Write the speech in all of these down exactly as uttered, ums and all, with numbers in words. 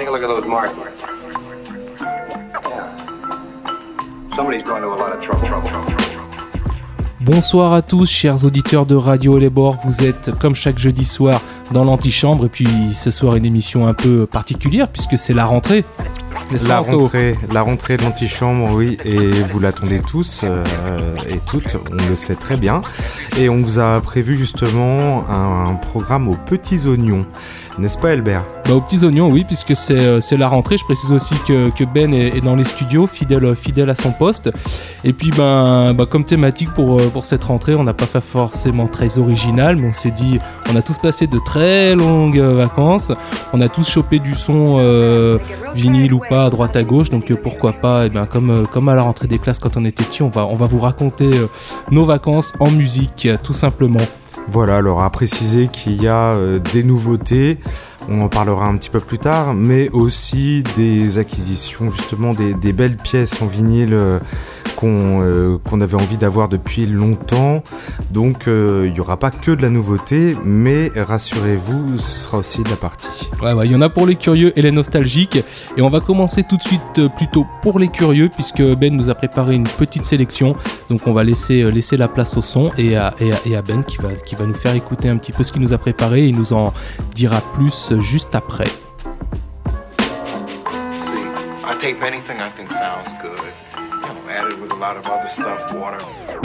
Take a look at those marks. Yeah. Somebody's going to a lot of trouble, trouble, trouble, trouble. Bonsoir à tous, chers auditeurs de Radio Les Bords. Vous êtes, comme chaque jeudi soir, dans l'antichambre. Et puis, ce soir, une émission un peu particulière, puisque c'est la rentrée. La rentrée, la rentrée de l'antichambre, oui, et vous l'attendez tous euh, et toutes, on le sait très bien. Et on vous a prévu justement un, un programme aux petits oignons, n'est-ce pas Albert ? Bah, aux petits oignons, oui, puisque c'est, euh, c'est la rentrée. Je précise aussi que, que Ben est, est dans les studios, fidèle, fidèle à son poste. Et puis, ben, ben, comme thématique pour, pour cette rentrée, on n'a pas fait forcément très original, mais on s'est dit, on a tous passé de très longues vacances, on a tous chopé du son euh, vinyle ou pas, à droite à gauche, donc euh, pourquoi pas, et ben, comme, euh, comme à la rentrée des classes quand on était petit, on va, on va vous raconter euh, nos vacances en musique, tout simplement. Voilà, alors à préciser qu'il y a euh, des nouveautés, on en parlera un petit peu plus tard, mais aussi des acquisitions, justement des, des belles pièces en vinyle euh, qu'on, euh, qu'on avait envie d'avoir depuis longtemps. Donc il euh, n'y aura pas que de la nouveauté, mais rassurez-vous, ce sera aussi de la partie. Ouais, ouais, il y en a pour les curieux et les nostalgiques. Et on va commencer tout de suite euh, plutôt pour les curieux, puisque Ben nous a préparé une petite sélection. Donc on va laisser, euh, laisser la place au son et à, et à, et à Ben qui va, qui va nous faire écouter un petit peu ce qu'il nous a préparé. Il nous en dira plus juste après. See, I tape anything I think sounds good. You know, added with a lot of other stuff, water.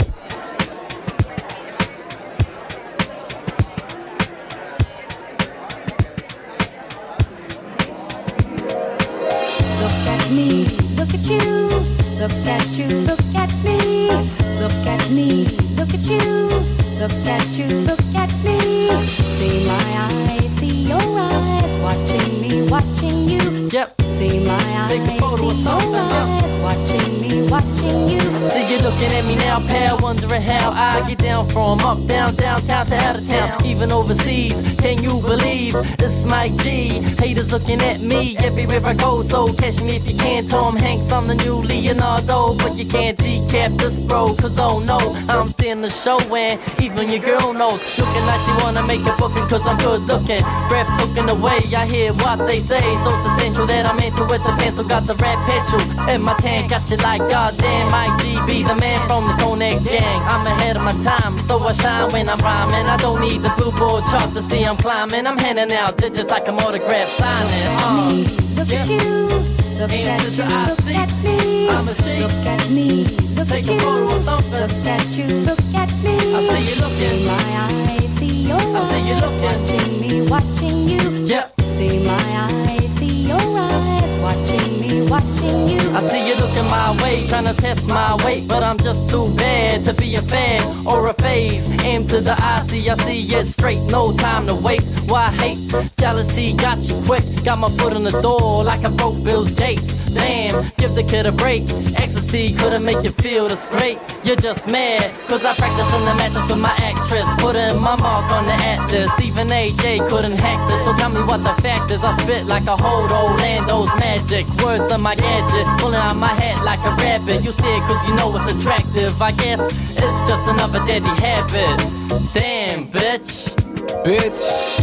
Look at me, look at you, look at you, look at me, look at me, look at you, look at you, look at me. See my eyes, see your eyes, watching me, watching you. Yep. See my eyes, see your eyes, watching me, watching you. See you looking at me now, pal, wondering how I get down from up, down, downtown to out of town, even overseas. Can you believe it's Mike G? Haters looking at me everywhere I go, so catch me if you can. Tom Hanks, I'm the new Leonardo, but you can't decap this bro, cause oh no, I'm still in the show and even your girl knows. Looking like she wanna make a booking cause I'm good looking, breath looking away, I hear what they say, so it's essential that I'm into it. The pencil got the red petrol, and my tank got you like goddamn Mike G be the man from the Konex gang. I'm ahead of my time, so I shine when I'm rhyming. I don't need the billboard chart to see I'm climbing. I'm handing out digits like I'm autograph signing. Uh, Look yeah. at you, look Aim at to you, the I look see. at me. I'm a G. Look at me, look Take at a you, photo of something. look at you, look at me. I see you looking. See my eyes, see your I see you eyes, looking. watching me, watching you. Yep. See my eyes, see your eyes, watching me, watching you. I see you looking my way, trying to test my weight, but I'm just too bad to be a fan or a phase. Aim to the I see, I see it straight, no time to waste. Why hate? Jealousy got you quick, got my foot in the door like I broke Bill's gates. Damn, give the kid a break. Ecstasy couldn't make you feel this great. You're just mad, cause I practice in the mattress with my actress, putting my mark on the atlas. Even A J couldn't hack this, so tell me what the fact is. I spit like a hold Orlando's magic. Words on my gadget, pulling out my hat like a rabbit. You see it cause you know it's attractive. I guess it's just another deadly habit. Damn, bitch. Bitch.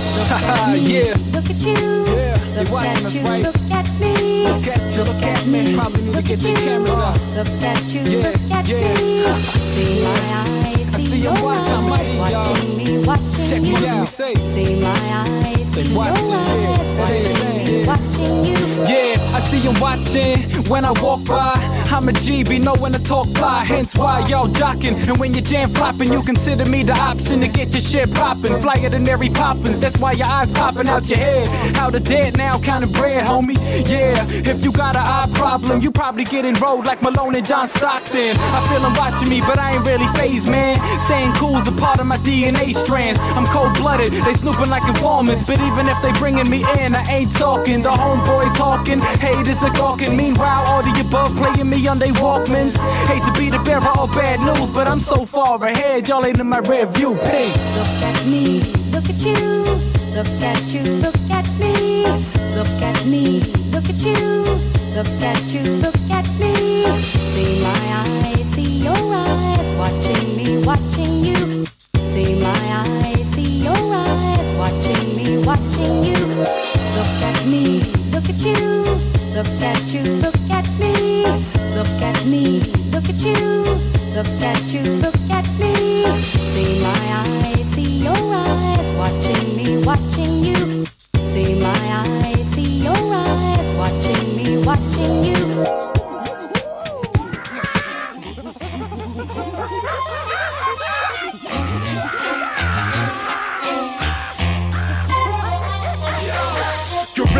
Yeah. Yeah. Look at you, Yeah. They look watching at us, you, right? look at me. Look at you, look at me. Probably need to Look get at their you, cameras out. look at you, Yeah, look at yeah. me. See my eyes, I see see your you watching, I'm eyes, mighty, y'all. watching me, watching Check you. me out. Say. See my eyes, Say see your watching, yeah. eyes, That ain't watching bad, me, yeah. watching you. Yeah, I see 'em watching when I walk by. I'm a G, be knowing to talk fly, hence why y'all jocking. And when you jam flopping, you consider me the option to get your shit popping. Flyer than Mary Poppins, that's why your eyes popping out your head. How the dead now kind of bread, homie. Yeah, if you got an eye problem, you probably get enrolled like Malone and John Stockton. I feel 'em watching me, but I ain't really phased, man. Saying cool's a part of my D N A strands. I'm cold-blooded, they snooping like informants. But even if they bringing me in, I ain't talking. The homeboys hawking, haters are gawking. Meanwhile, all the above playing me on they Walkmans. Hate to be the bearer of bad news, but I'm so far ahead, y'all ain't in my rear view. Peace. Look at me, look at you, look at you, look at me. Look at me, look at you, look at you, look at me. See my eyes, see your eyes, watching me, watching you. See my eyes, see your eyes, watching me, watching you. Look at me, look at you.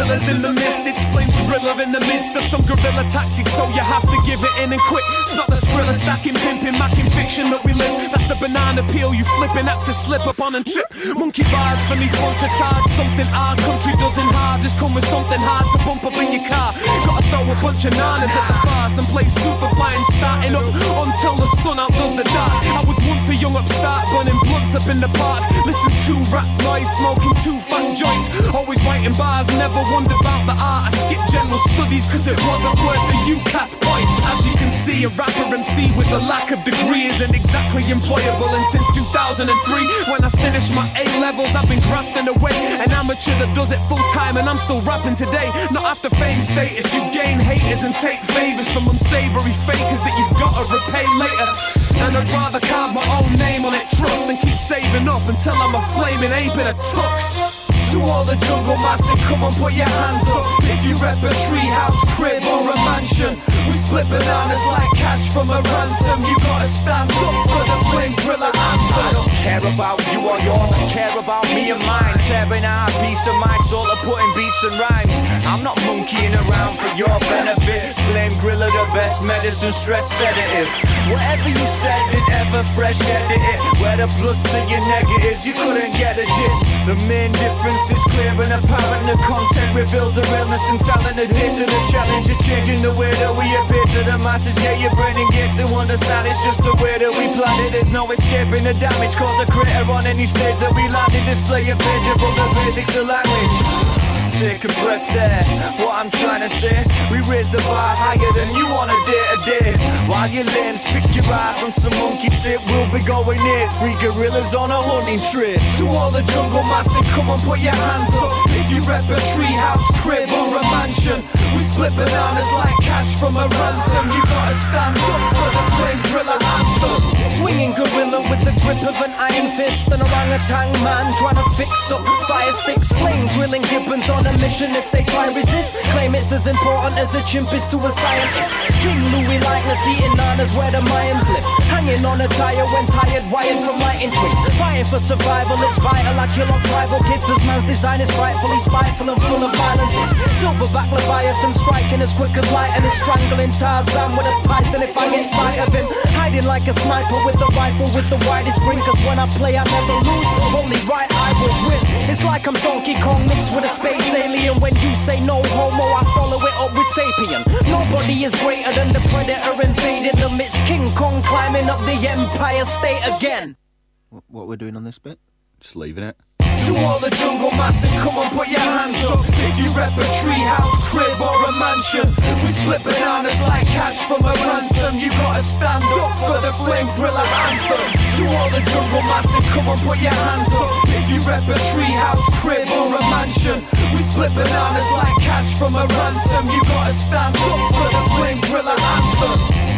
gorillas in the mist. It's Flame Gorilla in the midst of some guerrilla tactics, so you have to give it in and quick. It's not the Skrilla stacking, pimping, macking fiction that we live. That's the banana peel you flipping at to slip up on and trip. Monkey bars for these bunch of tards. Something our country doesn't hard. Just come with something hard to bump up in your car. Gotta throw a bunch of nanas at the farce and play super flying, starting up until the sun outdoes the dark. I was once a young upstart, burning blunts up in the park. Listen to rap noise, smoking two fat joints. Always writing bars, never wondered about the art. I skipped general studies cause it wasn't worth the UCAS points. As you can see, a rapper M C with a lack of degree isn't exactly employable. And since two thousand three, when I finished my A-levels, I've been grafting away. An amateur that does it full time, and I'm still rapping today. Not after fame status, you gain haters and take favors from unsavory fakers that you've gotta repay later. And I'd rather carve my own name on it, trust, than keep saving up until I'm a flaming ape in a tux. To all the jungle massive, come on, put your hands up. If you rep a treehouse, crib or a mansion, we split bananas like cash from a ransom. You gotta stand up for the Flame Gorilla anthem. I don't care about you or yours, I care about me and mine. Tearing out a piece of my soul or putting beats and rhymes. I'm not monkeying around for your benefit. Flame Gorilla, the best medicine, stress sedative. Whatever you said, did ever fresh edit it. Where the plus to your negatives, you couldn't get a gist. The main difference is clear and apparent. The content reveals the realness and talent. Adhere to the challenge of changing the way that we appear to the masses. Get your brain engaged to understand it's just the way that we planned it. There's no escaping the damage caused a crater on any stage that we landed. Display a page of all the basics of language. Take a breath there, what I'm trying to say. We raise the bar higher than you on a day to day. While your lames pick your eyes on some monkey tip, we'll be going in. Three gorillas on a hunting trip. To all the jungle massive, come on, put your hands up. If you rep a treehouse, crib or a mansion, we split bananas like cash from a ransom. You gotta stand up for the Flame Gorilla anthem. Swinging gorilla with the grip of an iron fist. An orangutan man trying to fix up fire sticks. Flame grilling gibbons on a mission. If they try resist, claim it's as important as a chimp is to a scientist. King Louis likeness eating nanas where the Mayans live. Hanging on a tire when tired, wired from lighting twigs. Fighting for survival, it's vital. I kill off tribal kids as man's design is frightfully spiteful and full of violences. Silverback Leviathan striking as quick as lightning and strangling Tarzan with a python if I get sight of him. Hiding like a sniper with a rifle with the widest grin. Cause when I play I never lose, only right I will win. It's like I'm Donkey Kong mixed with a space alien. When you say no homo, I follow it up with sapien. Nobody is greater than the predator invading the midst. King Kong climbing up the Empire State again. What we're doing on this bit? Just leaving it. To all the jungle massive, come on, put your hands up. If you rep a treehouse, crib or a mansion, we split bananas like cash from a ransom. You gotta stand up for the Flame Gorilla anthem. To all the jungle massive, come on, put your hands up. If you rep a treehouse, crib or a mansion, we split bananas like cash from a ransom. You gotta stand up for the Flame Gorilla anthem.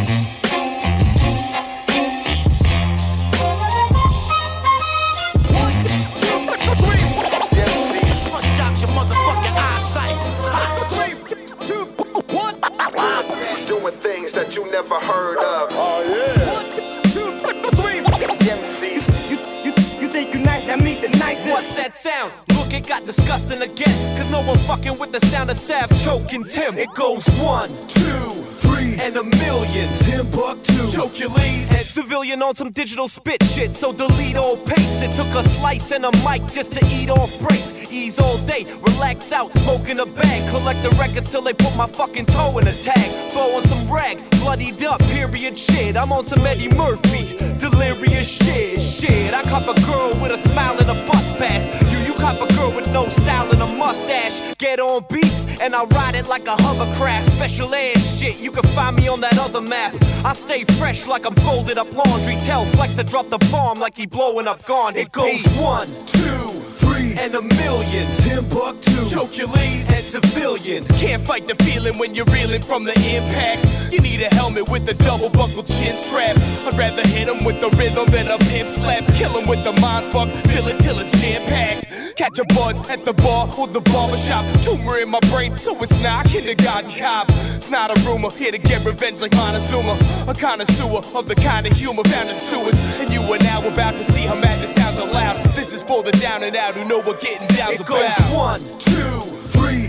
Doing things that you never heard of. Oh yeah. One, two, three. M Cs. You, you, you think you nice? I meet the nicest. What's that sound? Look, it got disgusting again. Cause no one fucking with the sound of Sav choking Tim. It goes one, two, three, and a million. Timbuktu. Choke your leaves. And civilian on some digital spit shit. So delete all paste. It took a slice and a mic just to eat off breaks. Ease all day, relax out, smoking a bag. Collect the records till they put my fucking toe in a tag. Throwing some rag, bloodied up, period shit. I'm on some Eddie Murphy, delirious shit, shit. I cop a girl with a smile and a bus pass. You, you cop a girl with no style and a mustache. Get on beats, and I ride it like a hovercraft. Special ed shit, you can find me on that other map. I stay fresh like I'm folded up laundry. Tell Flex to drop the bomb like he blowing up Gandhi. It goes one, two, three, and a million. Timbuktu. Choke your leads and civilian. Can't fight the feeling when you're reeling from the impact. You need a helmet with a double buckle chin strap. I'd rather hit him with the rhythm than a pimp slap. Kill him with the mind fuck, fill it till it's jam packed. Catch a buzz at the bar or the barbershop. Tumor in my brain, so it's not kindergarten cop. It's not a rumor, here to get revenge like Montezuma. A connoisseur of the kind of humor found in sewers. And you are now about to see how madness sounds aloud. This is for the down and out who know what getting down's about. It goes one, two, three,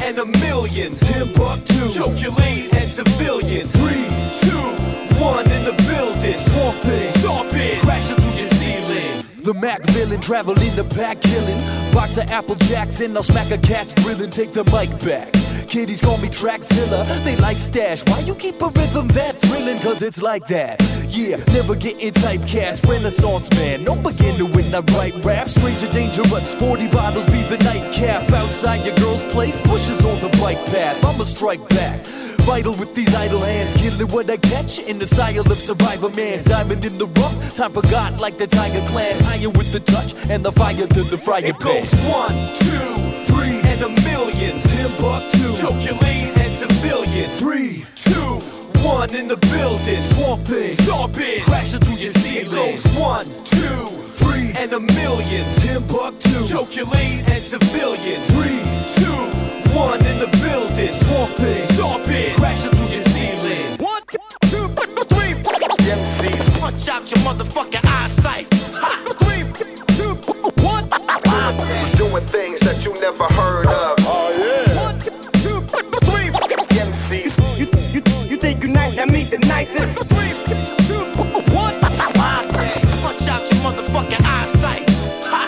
and a million. Timbuktu, choke your leads and civilians. Three, two, one in the building. Swamp thing, stop it, crashing through your ceiling. The Mac villain travel in the back killing. Box of Apple Jacks and I'll smack a cat's grilling. Take the mic back. Kiddies call me Traxzilla, they like stash. Why you keep a rhythm that thrilling? Cause it's like that. Yeah, never getting typecast. Renaissance man, no beginner when I write rap. Stranger dangerous, forty bottles be the nightcap. Outside your girl's place, bushes on the bike path. I'ma strike back. Vital with these idle hands, killing what I catch in the style of Survivor Man. Diamond in the rough, time forgot like the Tiger Clan. Iron with the touch and the fire to the frying It pan. goes one, two, three, and a million. Timbuktu, choke your leads and civilian. Three, two, one in the building. Swamp thing, stop it, crashing through your ceiling. It goes one, two, three, and a million. Timbuktu, choke your leads and civilian. Three, two, one in the building. Swamp thing, stop it, crashing through your ceiling. One, two, three, M Cs, punch out your motherfucking eyesight. Ha. Three, two, one. Doing things that you never heard of. Oh yeah. One, two, three, M Cs. You, you, you think you nice, that means the nicest. three, two, one. Punch out your motherfucking eyesight. Ha.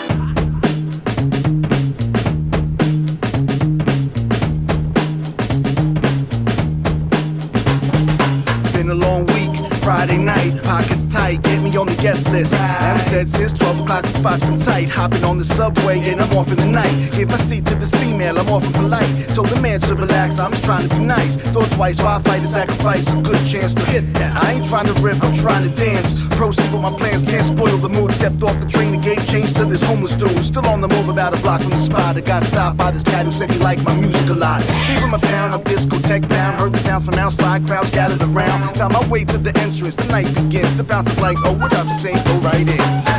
Been a long week, Friday night, pockets tight, get me on the guest list. I'm said since twelve o'clock, the spot's been tight. Hopping on the subway and I'm off in the night. Give my seat to this female, I'm often polite. Told the man to relax, I'm just trying to be nice. Thought twice, why fight and sacrifice a good chance to hit that. I ain't trying to riff, I'm trying to dance. Proceed with my plans, can't spoil the mood. Stepped off the train and gave change to this homeless dude. Still on the move about a block from the spot. I got stopped by this cat who said he liked my music a lot. Gave him a pound, I'm discotheque bound. Heard the sounds from outside, crowds gathered around. Found my way to the entrance, the night begins. The bouncer's like, oh, what up, Saint? Go right in.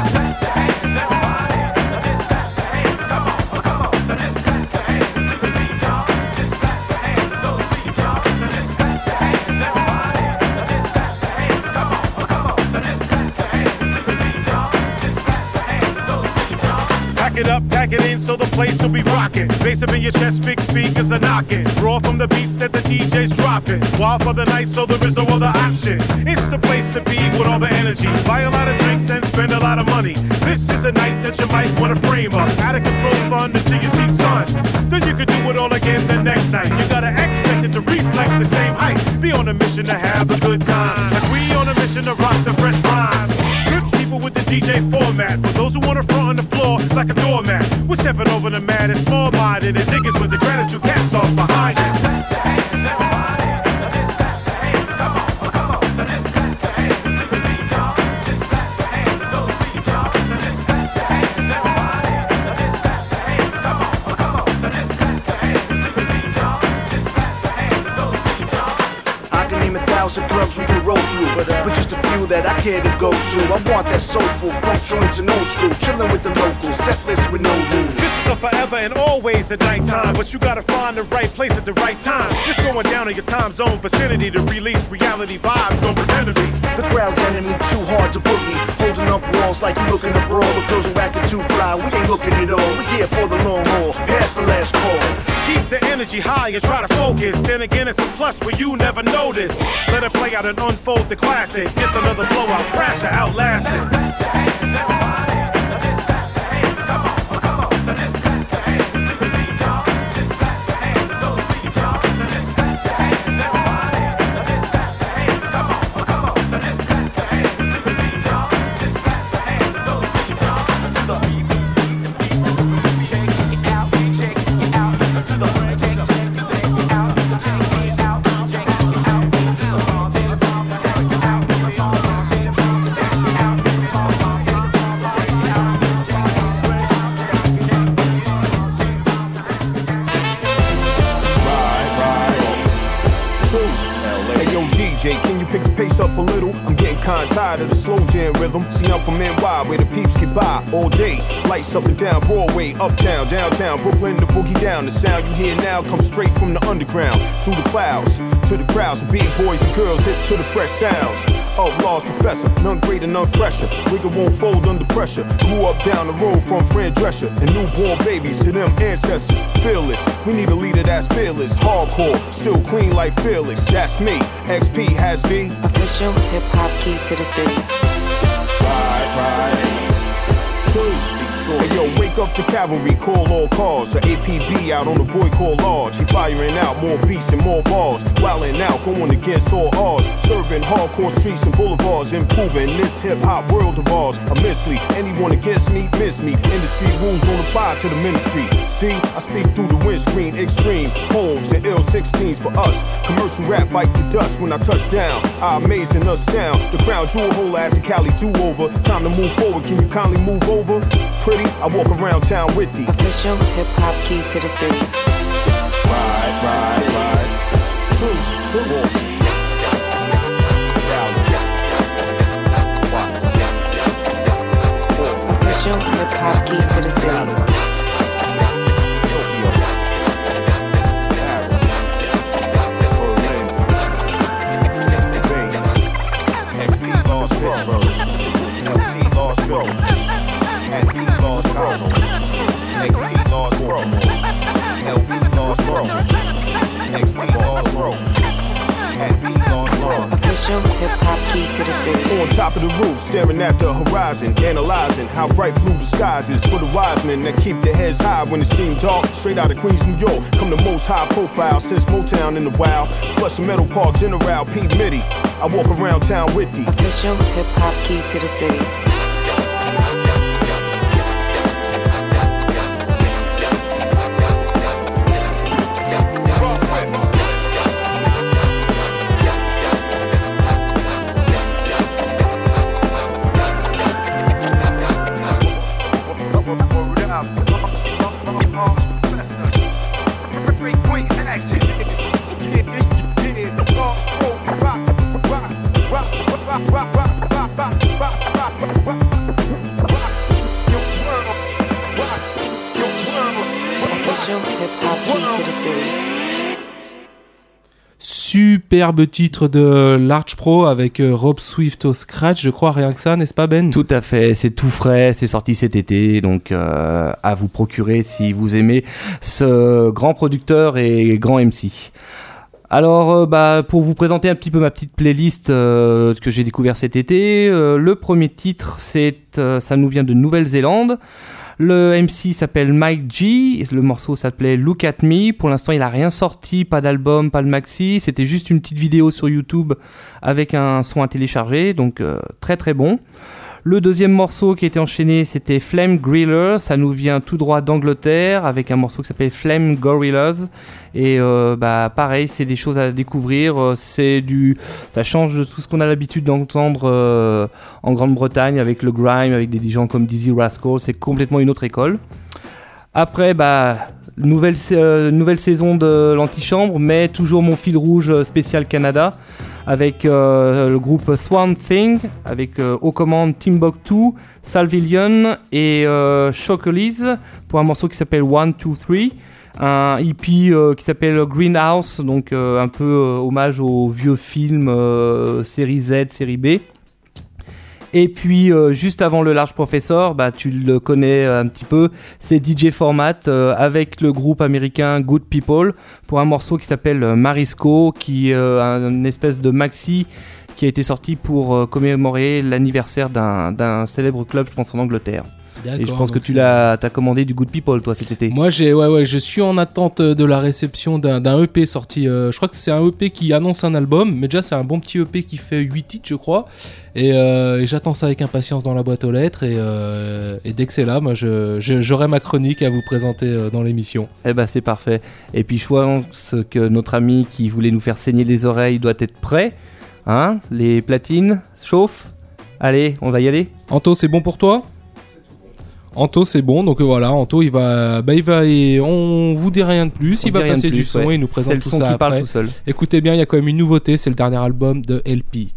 It up, pack it in so the place will be rocking. Bass up in your chest, big speakers are knocking. Raw from the beats that the D J's dropping. Wild for the night so there is no other option. It's the place to be with all the energy. Buy a lot of drinks and spend a lot of money. This is a night that you might want to frame up. Out of control fun until you see sun. Then you can do it all again the next night. You gotta expect it to reflect the same height. Be on a mission to have a good time. And we on a mission to rock the fresh rhymes. Good people with the D J format. For those who wanna front on the floor like a doormat. We're stepping over the mad and small-minded and niggas with the gratitude cats off behind it. Clubs we can roll through, but, uh, but just a few that I care to go to. I want that soulful funk joints and old school, chilling with the locals, set list with no rules. This is a forever and always at nighttime, but you gotta find the right place at the right time. This going down in your time zone vicinity to release reality vibes. Don't pretend to be. The crowd's enemy too hard to boogie, holding up walls like you looking to brawl. The girls are acting too fly, we ain't looking at all. We here for the long haul, past the last call. Keep the energy high and try to focus. Then again, it's a plus where you never notice. Let it play out and unfold the classic. It's another blowout, crash or outlast it. Up a little, I'm getting kinda tired of the slow jam rhythm. See, I'm from N Y, where the peeps get by all day. Lights up and down Broadway, uptown, downtown, Brooklyn, the boogie down. The sound you hear now comes straight from the underground, through the clouds, to the crowds. The beating boys and girls hit to the fresh sounds. of Law's professor. None greater, none fresher. Wigger won't fold under pressure. Grew up down the road from Fran Drescher. And newborn babies to them ancestors. Fearless, we need a leader that's fearless. Hardcore, still clean like Felix. That's me. X P has the official hip hop key to the city. Ride, ride. True. Hey yo, wake up the cavalry, call all cars. The A P B out on the boy called Large. He firing out more beats and more bars. Wildin' out, going against all odds. Serving hardcore streets and boulevards. Improving this hip-hop world of ours immensely. Anyone against me, miss me. Industry rules don't apply to the ministry. See, I speak through the windscreen. Extreme homes and ill sixteens for us. Commercial rap bite the dust when I touch down. I amaze and astound. The crown jewel hole after Cali do-over. Time to move forward, can you kindly move over? Pretty, I walk around town with the official hip hop key to the city. Ride, ride, ride. True, true. Dallas. Official hip hop key to the city. Tokyo. Paris. Berlin. Spain. X P Lost Pittsburgh. L P Lost Go. L P Lost Pro. X P Lost Pro. L P Lost Pro. X P Lost Pro. L P Lost Pro. Official hip hop key to the city. On top of the roof, staring at the horizon, analyzing how bright blue the skies is for the wise men that keep their heads high when it seems dark. Straight out of Queens, New York, come the most high profile since Motown in the wild. Flushing Meadow Park, General P. Mitty. I walk around town with the official hip hop key to the city. Superbe titre de Large Pro avec euh, Rob Swift au scratch, je crois, rien que ça, n'est-ce pas Ben ? Tout à fait, c'est tout frais, c'est sorti cet été, donc euh, à vous procurer si vous aimez ce grand producteur et grand M C. Alors, euh, bah, pour vous présenter un petit peu ma petite playlist euh, que j'ai découvert cet été, euh, le premier titre, c'est, euh, ça nous vient de Nouvelle-Zélande. Le M C s'appelle Mike G, le morceau s'appelait Look at Me. Pour l'instant, il n'a rien sorti, pas d'album, pas de maxi. C'était juste une petite vidéo sur YouTube avec un son à télécharger, donc euh, très très bon. Le deuxième morceau qui a été enchaîné, c'était Flame Griller. Ça nous vient tout droit d'Angleterre avec un morceau qui s'appelle Flame Gorillas. Et euh, bah pareil, c'est des choses à découvrir. C'est du, ça change de tout ce qu'on a l'habitude d'entendre euh, en Grande-Bretagne avec le grime, avec des gens comme Dizzy Rascal. C'est complètement une autre école. Après, bah nouvelle euh, nouvelle saison de l'Antichambre, mais toujours mon fil rouge spécial Canada. Avec euh, le groupe Swamp Thing, avec euh, aux commandes Timbuktu, Salvillion et euh, Shockley's pour un morceau qui s'appelle one two three, un E P euh, qui s'appelle Greenhouse, donc euh, un peu euh, hommage aux vieux films euh, série Z, série B. Et puis euh, juste avant le Large Professor, bah, tu le connais un petit peu, c'est D J Format euh, avec le groupe américain Good People pour un morceau qui s'appelle Marisco, qui est euh, une espèce de maxi qui a été sorti pour euh, commémorer l'anniversaire d'un, d'un célèbre club, je pense, en Angleterre. D'accord, et je pense que tu l'as t'as commandé du Good People, toi, cet été. Moi, j'ai, ouais, ouais, je suis en attente de la réception d'un, d'un E P sorti. Euh, je crois que c'est un E P qui annonce un album, mais déjà, c'est un bon petit E P qui fait huit titres, je crois. Et, euh, et j'attends ça avec impatience dans la boîte aux lettres. Et, euh, et dès que c'est là, moi, je, je, j'aurai ma chronique à vous présenter euh, dans l'émission. Eh ben, c'est parfait. Et puis, je pense que notre ami qui voulait nous faire saigner les oreilles doit être prêt. Hein ? Les platines chauffent. Allez, on va y aller. Anto, c'est bon pour toi ? Anto, c'est bon, donc voilà, Anto, il va, bah, il va, et on vous dit rien de plus, on il va passer du son, ouais. Et il nous présente tout ça après. Parle tout seul. Écoutez bien, il y a quand même une nouveauté, c'est le dernier album de L P.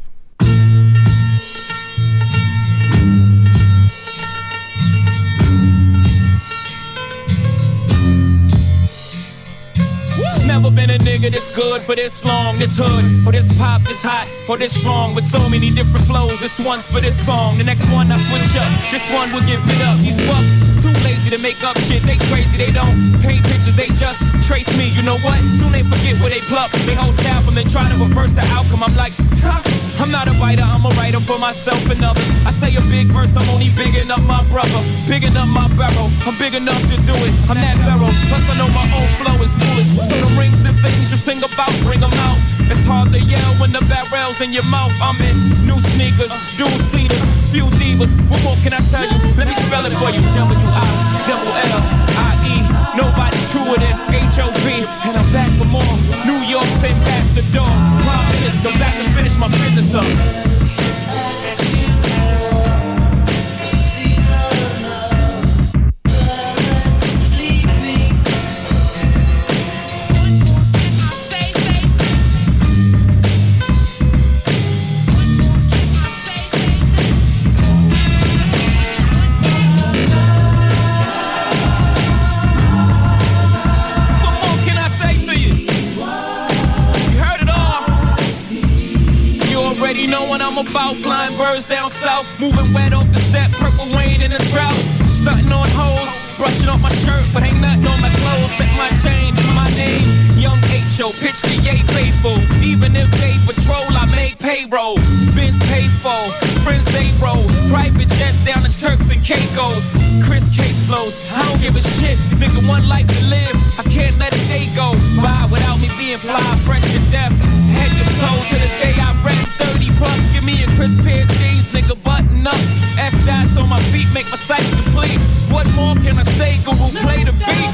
Never never been a nigga this good for this long. This hood, or this pop, this hot, or this strong. With so many different flows. This one's for this song. The next one I switch up. This one will get bit up. These fucks too lazy to make up shit. They crazy. They don't paint pictures. They just trace me. You know what? Soon they forget where they pluck. They whole staff and then try to reverse the outcome. I'm like, tough. I'm not a writer, I'm a writer for myself and others. I say a big verse, I'm only bigging up my brother, bigging up my barrel. I'm big enough to do it, I'm that thorough. Plus I know my own flow is foolish. So the rings and things you sing about, bring them out. It's hard to yell when the barrel's in your mouth. I'm in new sneakers, dual seaters, few divas. What more can I tell you? Let me spell it for you. W I double L I E. Nobody truer than H O V. And I'm back for more. New York's ambassador. Prime Minister, back to finish my business up. About flying birds down south, moving wet off the step, purple rain in a drought. Stunting on hoes, brushing off my shirt, but ain't nothing on my clothes. Set my chain, my name, Young H O, pitch the yay faithful. Even if they patrol, I make payroll. Benz paid for, friends they roll. Private jets down to Turks and Caicos. Chris caseloads, I don't give a shit. Nigga, one life to live, I can't let a day go by without me being fly, fresh to death. Head to toe to the day I rap thirty plus. Give me a crisp pair of jeans, nigga, button ups. S-dots on my feet, make my sight complete. What more can I say? Google play the beat.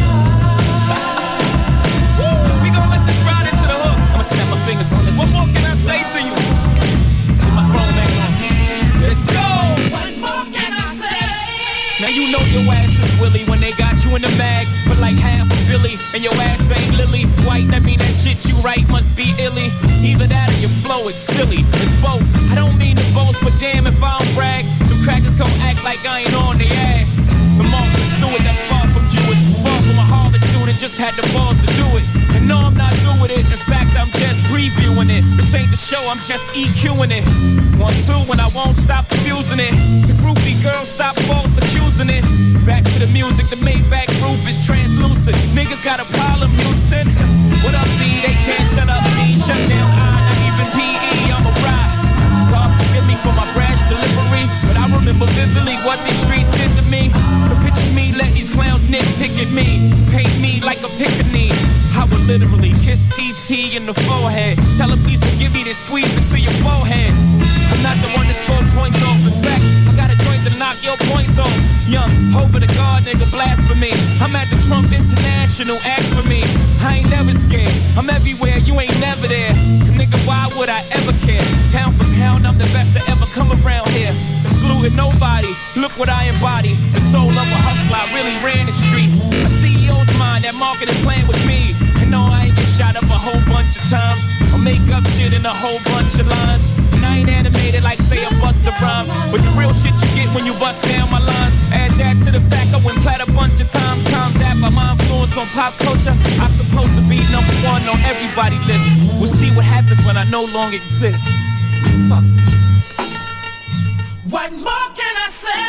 We gon' let this ride into the hook. I'ma snap my fingers on this. What more can I say to you? With my chrome ankles. Let's go! What more can I say? Now you know your ass is Willie when they got you in the bag. But like half a Billy, and your ass ain't Lily White, that mean that shit you write must be illy. Either that or your flow is silly. It's both. I don't mean to boast, but damn if I don't brag. Them crackers gon' act like I ain't on their ass. The Martha Stewart that's far from Jewish, far from a Harvard student, just had the balls to do it. And no, I'm not doing it. In fact, I'm just previewing it. This ain't the show, I'm just EQing it. One, two, when I won't stop abusing it. To groupie girls, stop false accusing it. Back to the music, the Maybach roof is translucent. Niggas got a problem, Houston. What up, B? They can't shut up me. Shut down I, not even P E, I'm a ride. God forgive me for my brash delivery, but I remember vividly what these streets did to me. So picture me, let these clowns nitpick at me. Paint me like a pickaninny. I would literally kiss T T in the forehead. Tell her please forgive me, then squeeze into your forehead. I'm not the one that scored points off. In fact, I got a joint to knock your points off. Young, hope of the God, nigga, blasphemy. I'm at the Trump International, ask for me. I ain't never scared, I'm everywhere, you ain't never there. Nigga, why would I ever care? Pound for pound, I'm the best to ever come around here. Excluding nobody, look what I embody. The soul of a hustler, I really ran the street. A C E O's mind, that marketing plan with me. And no, I ain't get shot up a whole bunch of times. I make up shit in a whole bunch of lines. And I ain't animated like say I bust a rhyme. But the real shit you get when you bust down my lines. Add that to the fact I went plat a bunch of times. Times that by my influence on pop culture, I'm supposed to be number one on everybody's list. We'll see what happens when I no longer exist. Fuck this. What more can I say?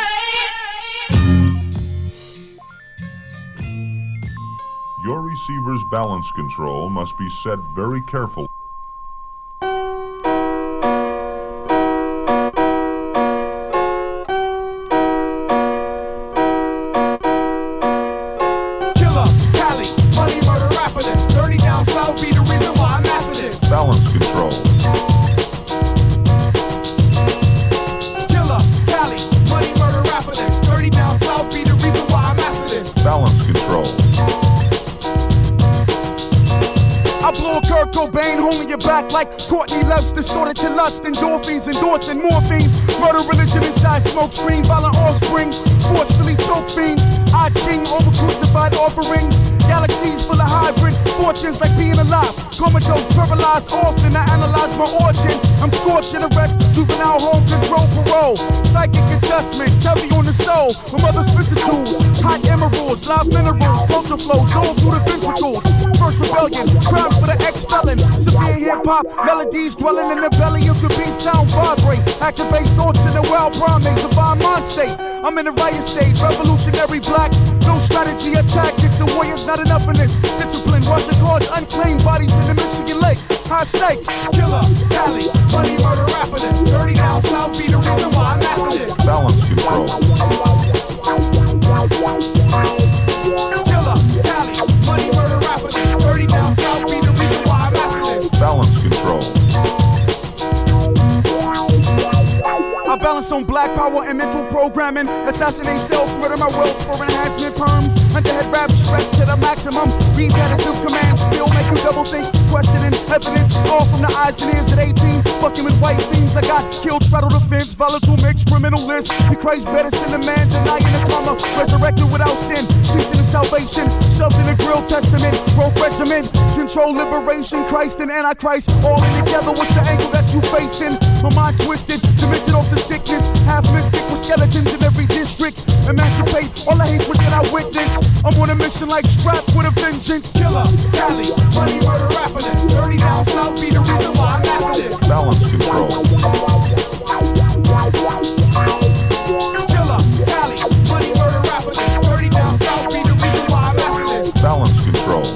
Your receiver's balance control must be set very carefully. Balance control. Killer, Cali, money, murder, rapper. That's thirty down south. Be the reason why I'm after this. Balance control. I blow a Kurt Cobain, holding your back like Courtney Love's distorted to lust. Endorphins, endorsing morphine. Murder, religion inside smoke screen. Violent offspring, forcefully choke fiends. I ching over crucified offerings. Galaxies full of hybrid fortunes like being alive. Comatose, paralyzed often. I analyze my origin. I'm scorching arrest, juvenile home control, parole. Psychic adjustments, heavy on the soul. My mother spit the tools, hot emeralds, minerals, live minerals, culture flows all through the ventricles. First rebellion, crime for the ex-felon. Severe hip-hop, melodies dwelling in the belly of the beast, sound vibrate. Activate thoughts in the wild primate, divine mind state. I'm in the riot stage, revolutionary black. No strategy or tactics, and warriors not enough in this. Discipline, rushing cards, unclaimed bodies in the Michigan lake. High stakes, killer, Cali, money, murder, rapper this. Dirty down south, be the reason why I master this. Balance control. Killer, Cali, money, murder, rapper this. Dirty down south, be the reason why I master this. Balance control. I balance on black power and mental programming. Assassinate self, murder my wealth for enhancement perms. Underhead rap stress to the maximum. Repetitive commands, still make you double think. Questioning evidence, all from the eyes and ears at eighteen. Fucking with white fiends, I got killed, straddled the fence. Volatile mixed criminal list. The Christ better send a man, denying the karma. Resurrected without sin, teaching the salvation. Shoved in a grill testament, broke regiment. Control liberation, Christ and Antichrist. All in together, what's the angle that you facing? My mind twisted, demented off the sickness. Half mystic with skeletons in every district. Emancipate all the hatred that I witness. I'm on a mission like Strap with a vengeance. Killer, Cali, money, murder, rapper this. Dirty down south, be the reason why I master this. Balance control. Killer, Cali, money, murder, rapper this. Dirty down south, be the reason why I master this. Balance control.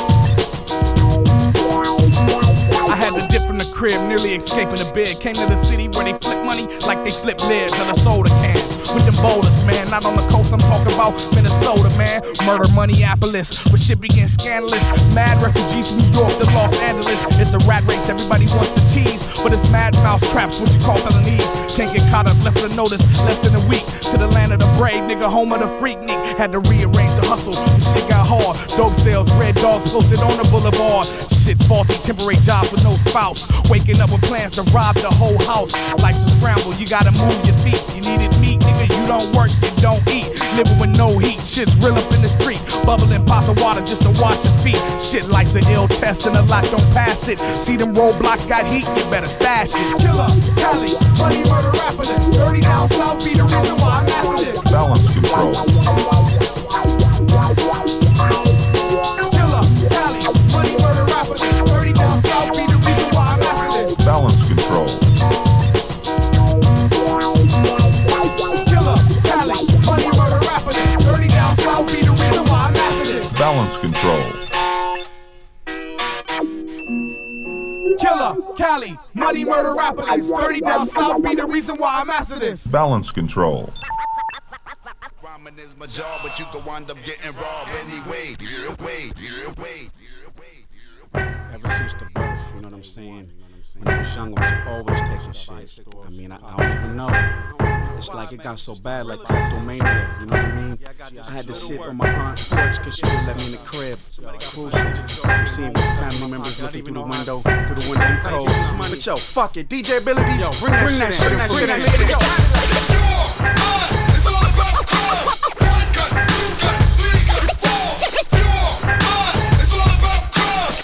I had to dip from the crib, nearly escaping the bed. Came to the city where they flip money like they flip lids of the soda cans. With them boulders, man, not on the coast, I'm talking about Minnesota, man. Murder, Minneapolis, but shit begin scandalous. Mad refugees from New York to Los Angeles. It's a rat race, everybody wants to cheese, but it's mad mouse traps, what you call felonies. Can't get caught up, left with notice, less than a week. To the land of the brave, nigga, home of the freak, Nick. Had to rearrange the hustle, this shit got hard. Dope sales, red dogs posted on the boulevard. Shit's faulty, temporary jobs with no spouse. Waking up with plans to rob the whole house. Life's a scramble, you gotta move your feet. You needed meat, nigga, you don't work, you don't eat. Living with no heat, shit's real up in the street. Bubbling pots of water just to wash your feet. Shit, life's an ill test and a lot don't pass it. See them roadblocks got heat, you better stash it. Killer, Cali, money, murder, rapper this. Dirty down south, be the reason why I master this. Balance control. Killer, Cali, money, murder, rapper this. Dirty down south, be the reason why I master this. Balance control. Killer, Cali, money, murder, rapper this. Dirty down south, be the reason why I master this. Balance control. Killer, Cali, money, murder, rapper this. Dirty down south, be the reason why I master this. Balance control. Rhyming is my job, but you could wind up getting robbed anyway. Wait, wait, Ever since the birth, you know what I'm saying? When I was young, I was always taking shit. I mean, I, I don't even know. It's like it got so bad, like kleptomania, you know what I mean? I had to sit on my aunt's porch because she wouldn't let me in the crib. Crucial. You see me, family members looking through the window, through the window cold. But yo, fuck it, D J abilities, yo, bring that, bring that shit, bring that shit, bring that shit. Yo. It's all about the crowd. One cut, two cut, three cut, four. It's all about the crowd.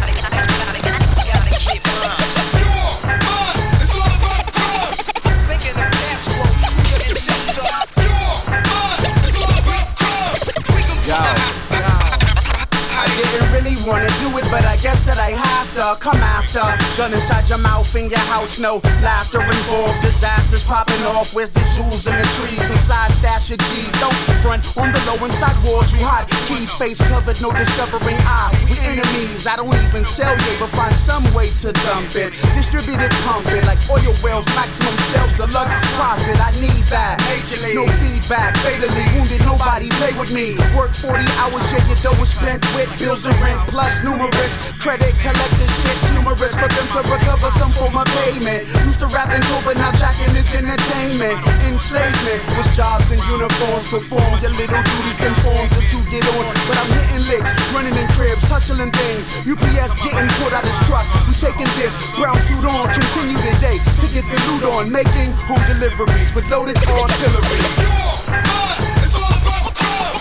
It's all about the crowd. Thinking of cash flow, and shelter. It's all about the crowd. Yo, yo. I didn't really wanna do it, but I guess that I have to come after. Gun inside your mouth, in your house, no laughter involved. Disasters popping off, where's the jewels in the trees? Inside stash of G's, don't front on the low inside walls, you hot. Keys face covered, no discovering eye. We enemies, I don't even sell you, but find some way to dump it. Distributed, pump it, like oil wells, maximum sell, deluxe profit. I need that, majorly. No feedback, fatally wounded, nobody play with me. Work forty hours, yeah, your dough was spent with bills and rent, plus numerous credit collectors, shit's humorous for them to recover some form of payment. Used to rap and tour, but now jacking is entertainment. Enslavement was jobs and uniforms. Perform your little duties conform just to get on. But I'm hitting licks, running in cribs, hustling things. U P S getting pulled out his truck. We taking this brown suit on, continue today to get the loot on. Making home deliveries with loaded artillery. It's all about the crowd.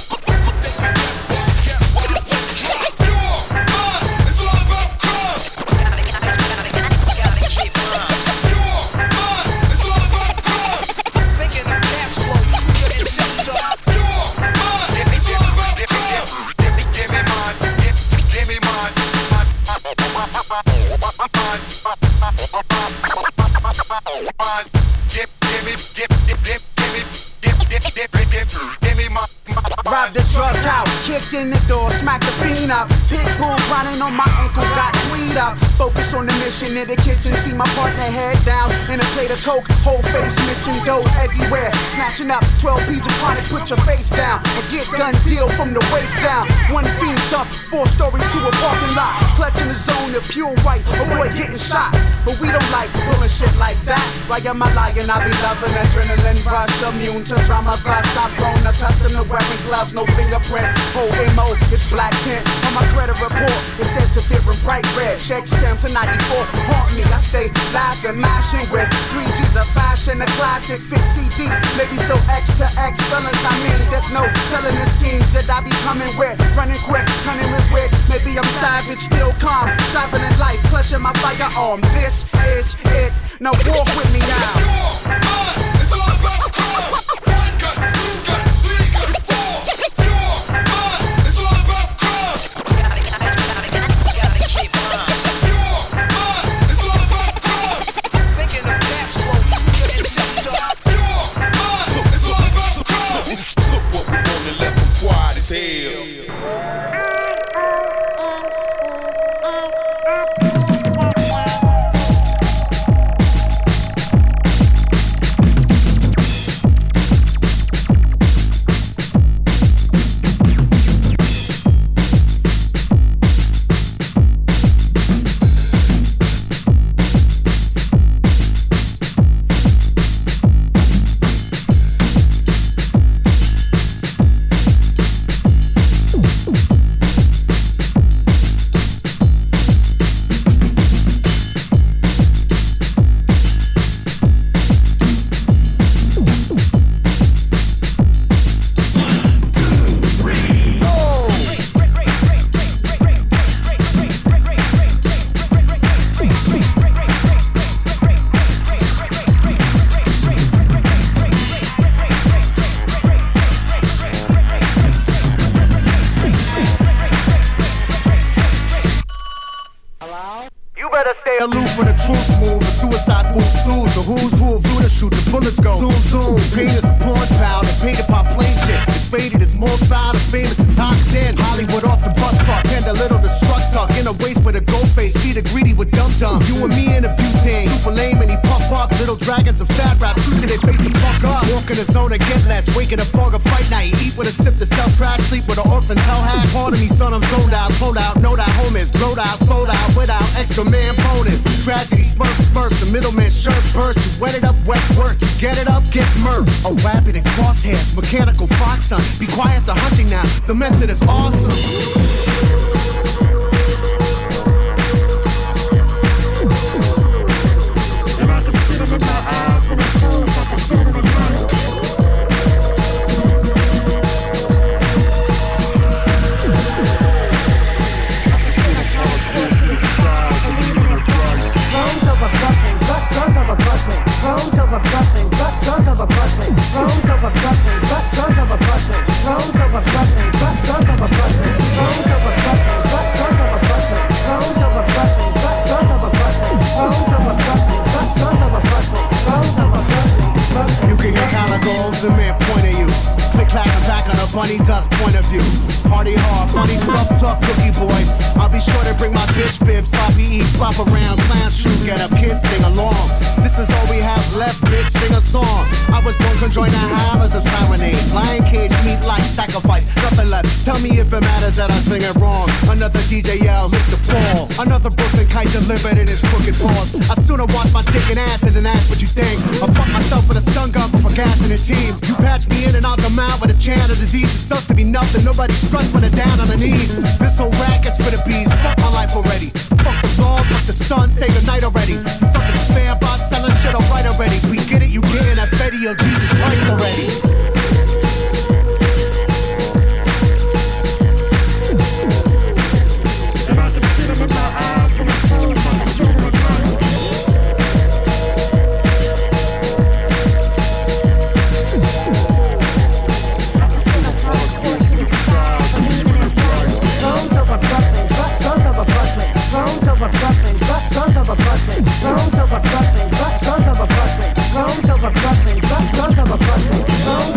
drug house. Kicked in the door, smacked the fiend up. Pitbull grinding on my ankle, got tweed up. Focus on the mission in the kitchen. See my partner head down in a plate of coke. Whole face missing dough everywhere. Snatching up twelve pieces of chronic. Put your face down and get done deal from the waist down. One fiend jump, four stories to a parking lot. Clutching the zone of pure white. Avoid getting shot. But we don't like pulling shit like that. Why am I lying? I be loving adrenaline rush. Immune to drama rush. I've grown accustomed to wearing gloves. No fingerprint. Whole M O, it's black tint. On my credit report, it says severe and bright red. Check stamp to ninety-four. Haunt me, I stay laughing, mashing with three G's of fashion. A classic fifty deep. Maybe so X to X felons. I mean, there's no telling the schemes that I be coming with. Running quick, cunning with wit. Maybe I'm savage, still calm. Striving in life, clutching my firearm. This is it. Now walk with me now. It's all about the crowd. One gun, two gun, three gun, four. You're mine. It's all about crowd. Gotta, gotta, gotta, gotta keep on. You're mine. It's all about crowd. Thinking of cash flow, and shelter. You're mine. It's all about the crowd. Look what we want and left them quiet as hell. Aloof when the truth move, the suicide move soon. The who's who of Luda shoot, the bullets go zoom zoom. Pain is the porn powder, painted pop play shit. It's faded, it's more foul, the famous is toxin. Hollywood off the bus park, tend a little destructuck. In a waist with a gold face, feet are greedy with dum dum. You and me in a butane, super lame and he puff up. Little dragons of fat rap, shoot till they face the fuck up. Walk in the zone and get less, waking up bog a fight night. Eat with a sip to sell trash, sleep with an orphan hell hat. Part of me son, I'm zoned out, hold out, know that home is blowed out, sold out, without extra man bonus. Tragedy, smurf, smurfs, the middleman shirt burst. You wet it up, wet work, you get it up, get murked. A rabbit and crosshairs, mechanical fox son. Be quiet, the hunting now, the method is awesome. And I can see them in my eyes when I close, I can feel them at night. Chromes over Brooklyn, but tons over Brooklyn. Chromes over Brooklyn, but tons over Brooklyn. Chromes over Brooklyn, but tons over Brooklyn. Chromes over Brooklyn, but tons over Brooklyn. Chromes over Brooklyn, but tons over Brooklyn. Chromes over Brooklyn, but tons over Brooklyn. Chromes over Brooklyn, but tons over Brooklyn. Chromes over Brooklyn. You can hear Calico's the man point at you. Click clack and back on a bunny dust point of view. Party hard, funny stuff, tough cookie boy. I'll be sure to bring my bitch bib, sloppy eat, flop around, clown shoot, get up, kids sing along. This is all we have left, bitch, sing a song. I was born conjoined to havers of serenades. Lion cage, meat like sacrifice, nothing left. Tell me if it matters that I sing it wrong. Another D J yells, hit the balls. Another Brooklyn kite delivered in his crooked paws. I sooner wash my dick and acid than ask what you think. I fuck myself with a stun gun for gas in a team. You patch me in and out the mouth with a chant of disease. It sucks to be nothing, nobody struts when they're down on their knees. This whole racket's for the bees, fuck my life already. Fuck the law, fuck the sun, say goodnight already. You fucking spam boss selling shit alright already. We get it, you getting that Betty, oh Jesus Christ already. Rome's over Brooklyn, but tons over Brooklyn. Rome's over Brooklyn, but tons over Brooklyn.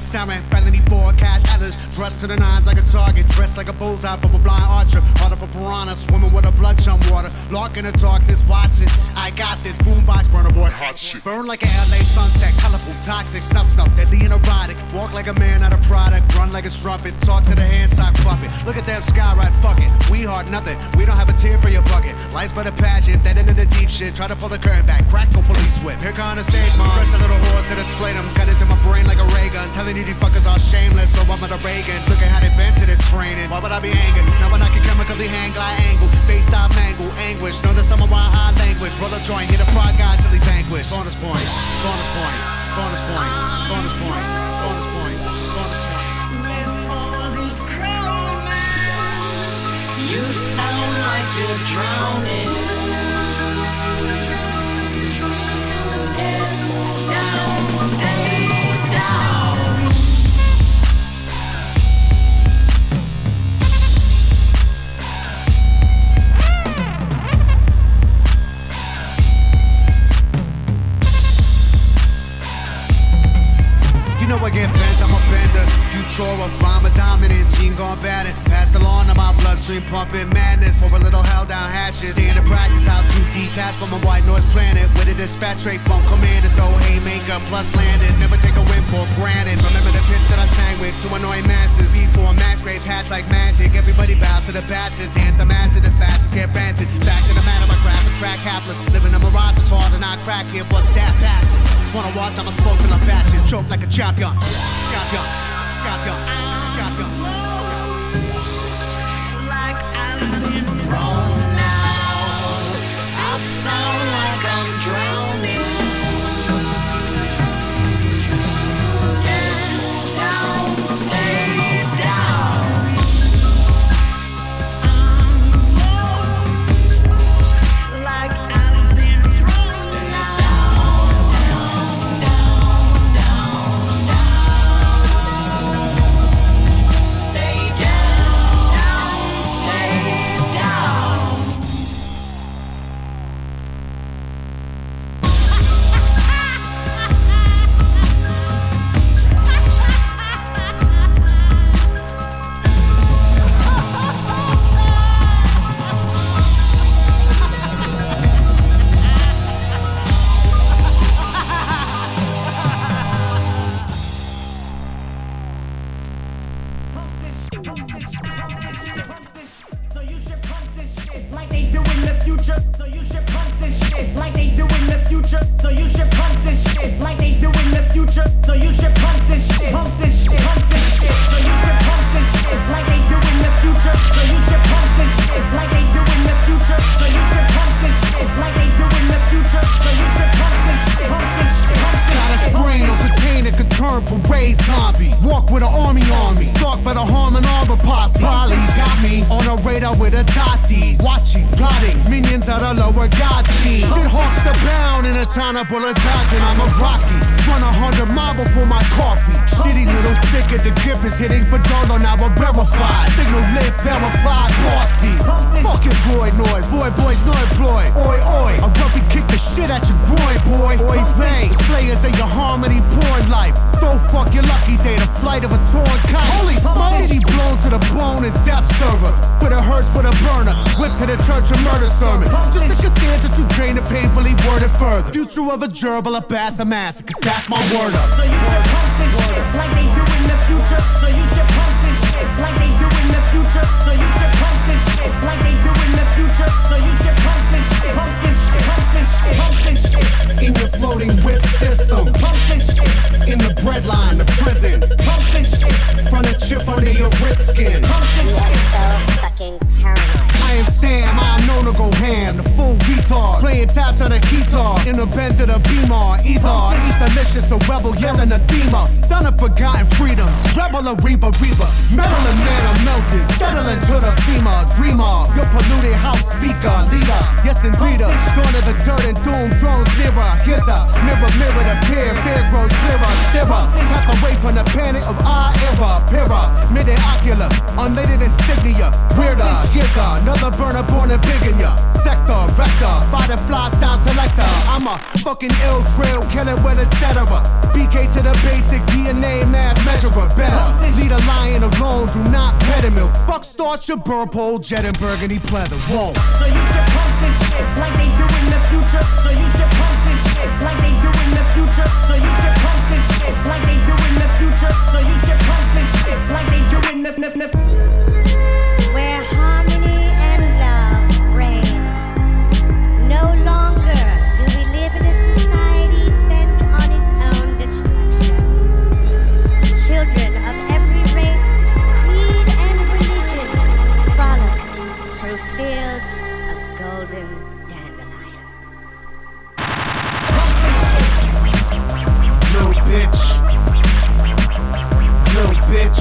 siren, felony forecast Ellis, dressed to the nines like a target, dressed like a bullseye, but a blind archer, heart of a piranha, swimming with a bloodshot water, lark in the darkness, watching. I got this boombox burner boy, hot shit. Burn like an L A sunset, colorful, toxic, snuff snuff, deadly and erotic. Walk like a man out of product, run like a strumpet, talk to the hand sock puppet. Look at them sky right, fuck it. We hard nothing, we don't have a tear for your bucket. Life's but a pageant, then into the deep shit. Try to pull the curtain back, crack go police whip. Here gone the stage, mom. Press a little horse to display them, cut into my brain like a ray gun. Telling you these fuckers are shameless, so I'm at a Reagan. Look at how they bent to the training. Why would I be angry? Now when I can chemically hang, glide angle, face stop mangle, anguish. Know that some of my high language. Roll a joint, hit a fried guy till he vanquish. Bonus point, bonus point, bonus point, bonus point, bonus point, bonus point. With all this crowd, you sound like you're drowning. You know I get bent, I'm a bender. Futura, rhyme a dominant, gene gone batting. Passed along to my bloodstream, pumping madness. Pour a little hell down hashes. Stay in the practice, how to detach from a white noise planet. With a dispatch straight from commander, throw haymaker plus landed. Never take a win for granted. Remember the pitch that I sang with to annoying masses. Before mass graves, hats like magic. Everybody bow to the bastards. Anthem master, the fastest get banted. Back to the matter, I grab a track hapless. Living a mirage is hard and I crack it, but stab passing. Wanna watch, I'ma smoke till I'm fashion. Choke like a champion. Champion. Champion. Champion. Like I've been thrown now. I sound like I'm drowning. Get down, stay down. I'm low. Like I've been thrown down, down, down, down, down. Stay down, down, stay down. So you should pump this shit like they do in the future. So you should pump this shit like they do in the future. So you should pump this shit like they do in the future. So you should pump this shit, pump this shit, pump this shit. So you should pump this shit like they do in the future. So you should pump this shit like they do in the future. So you should pump this shit like they do in the future. So you should pump this shit, pump this shit, pump this shit. Got a strain on container could turn parade zombie. Walk with an army on me. Stalked by the harm and armor posse. Polly got me on a radar with a dotties. Watching, plotting, minions out of lower god scheme. Shit hawks are bound in a town of bullet dodging. I'm a Rocky. Run a hundred mile before my coffee. Shitty little sticker, the grip is hitting Badolo, now I'm verified. Signal lit, verified, bossy. Fucking void noise, void boys no employed. Oi, oi, I rugby kick the shit at your groin, boy. Oi, bang, slayers of your harmony porn life. Don't fuck your lucky day, the flight of a torn kite. Holy smoke, city blown to the bone and death server. For the hurts with a burner, whip to the church and murder sermon. Just a Cassandra to drain the painfully worded further. Future of a gerbil, a bass, a massacre, cause that's my word up. So you should pump this shit like they do in the future. So you should pump this shit like they do in the future. So you should pump this shit like they do in the future. So you should pump this shit, pump this shit, pump this shit, pump this shit. In your floating whip system, pump this shit. In the breadline, the prison, pump this shit. Front a chip under your wrist skin, pump this shit. Fucking paranoid. I am Sam, I'm known to go ham, the full retard. Playing taps on a guitar, in the Benz of the Beamer. Either eat delicious, a rebel yelling a thema. Son of forgotten freedom, rebel a reaper, reaper. Maryland man, I'm melted, settling to the FEMA. Dreamer, your polluted house speaker, leader. Yes, indeed, going to the dirt and doom, drones nearer. Here's a mirror, mirror, the peer, fear grows clearer, stirrer. Half away from the panic of our era, pira, mid-ocular, unlated insignia. Weirder, here's another burner born and big in ya. Sector, rector, body fly sound selector. I'm a fucking ill trail killer with et cetera. B K to the basic D N A math measurer. Better lead a lion alone, do not pet him. He'll fuck start your burple, jet and burgundy pleather. Whoa. So you should pump this shit like they do in the future. So you should pump this shit like they do in the future. So you should pump this shit like they do in the future. So you should pump this shit like they do in the future. Where harmony and love reign. No longer do we live in a society bent on its own destruction. Children of every race, creed, and religion frolic through fields of golden dandelions. Little bitch. Little bitch.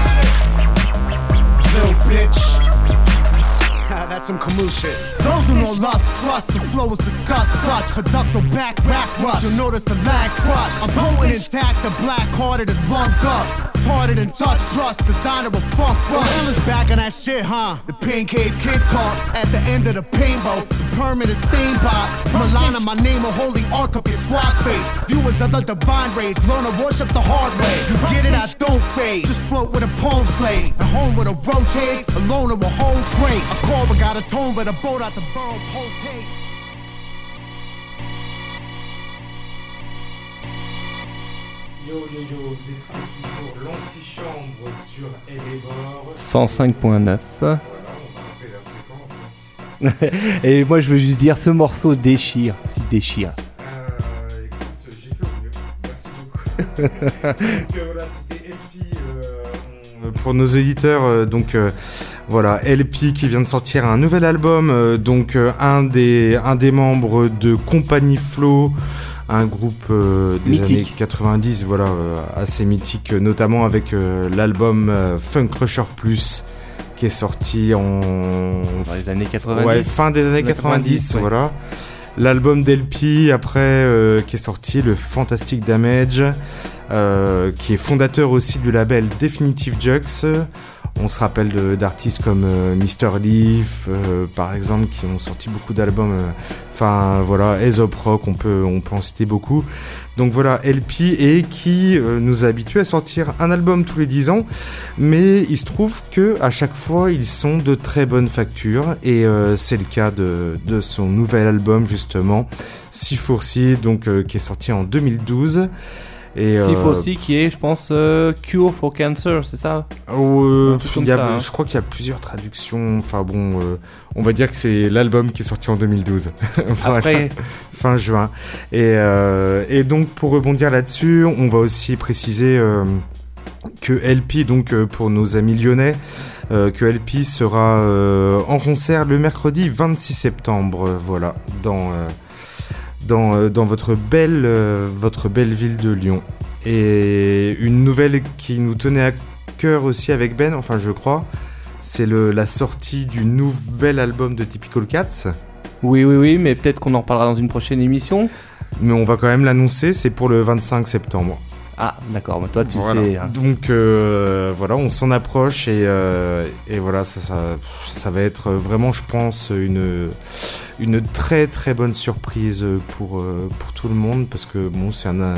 Little bitch. Ah, that's some Camus shit. Those who know lust, trust, the flow is disgust, touch, productive back, back rush. You'll notice the lag crush. I'm potent intact, the black hearted and lumped up. Parted and touch, trust, designer of funk front. Well, is back on that shit, huh? The Pain Cave Kid talk at the end of the painbow. The permanent stain pot. Milana, my name, a holy arc up your swag face. Viewers of the divine rays, learn to worship the hard way. You get it, I don't fade. Just float with a palm slave. At home with a roach eggs, alone with a home's great. A cobra got a tone, but a boat out the burrow post hate. Yo yo yo, vous écoutez toujours l'antichambre sur Erebor. cent cinq point neuf. Et moi je veux juste dire, ce morceau déchire, s'il déchire. Euh, écoute, j'ai fait au mieux. Merci beaucoup. Donc euh, voilà, c'était L P euh, on... pour nos éditeurs. Euh, donc euh, voilà, L P qui vient de sortir un nouvel album. Euh, donc euh, un des un des membres de Compagnie Flow. Un groupe euh, des mythique. Années quatre-vingt-dix, voilà, euh, assez mythique, notamment avec euh, l'album euh, Funk Crusher Plus, qui est sorti en... Dans les années quatre-vingt-dix. Ouais, fin des années quatre-vingt-dix, ouais. Voilà. L'album d'L P, après, euh, qui est sorti, le Fantastic Damage, euh, qui est fondateur aussi du label Definitive Jux. On se rappelle de, d'artistes comme euh, mister Leaf, euh, par exemple, qui ont sorti beaucoup d'albums. Enfin, euh, voilà, Aesop Rock, on peut, on peut en citer beaucoup. Donc voilà, L P, et qui euh, nous a habitués à sortir un album tous les dix ans. Mais il se trouve que à chaque fois, ils sont de très bonne facture. Et euh, c'est le cas de, de son nouvel album, justement, C quatre C, donc, euh, qui est sorti en deux mille douze. C quatre C euh, qui est, je pense, euh, Cure for Cancer, c'est ça euh, y a, ça, hein. Je crois qu'il y a plusieurs traductions. Enfin bon, euh, on va dire que c'est l'album qui est sorti en deux mille douze. Voilà. Après... fin juin. Et, euh, et donc, pour rebondir là-dessus, on va aussi préciser euh, que L P, donc euh, pour nos amis lyonnais, euh, que L P sera euh, en concert le mercredi vingt-six septembre, voilà, dans... Euh, Dans, euh, dans votre belle, euh, votre belle ville de Lyon. Et une nouvelle qui nous tenait à cœur aussi avec Ben, enfin je crois, c'est le, la sortie du nouvel album de Typical Cats. Oui, oui, oui, mais peut-être qu'on en reparlera dans une prochaine émission. Mais on va quand même l'annoncer, c'est pour le vingt-cinq septembre. Ah, d'accord, toi tu voilà. sais. Hein. Donc euh, voilà, on s'en approche et, euh, et voilà, ça, ça, ça va être vraiment, je pense, une, une très très bonne surprise pour, pour tout le monde, parce que bon, c'est un,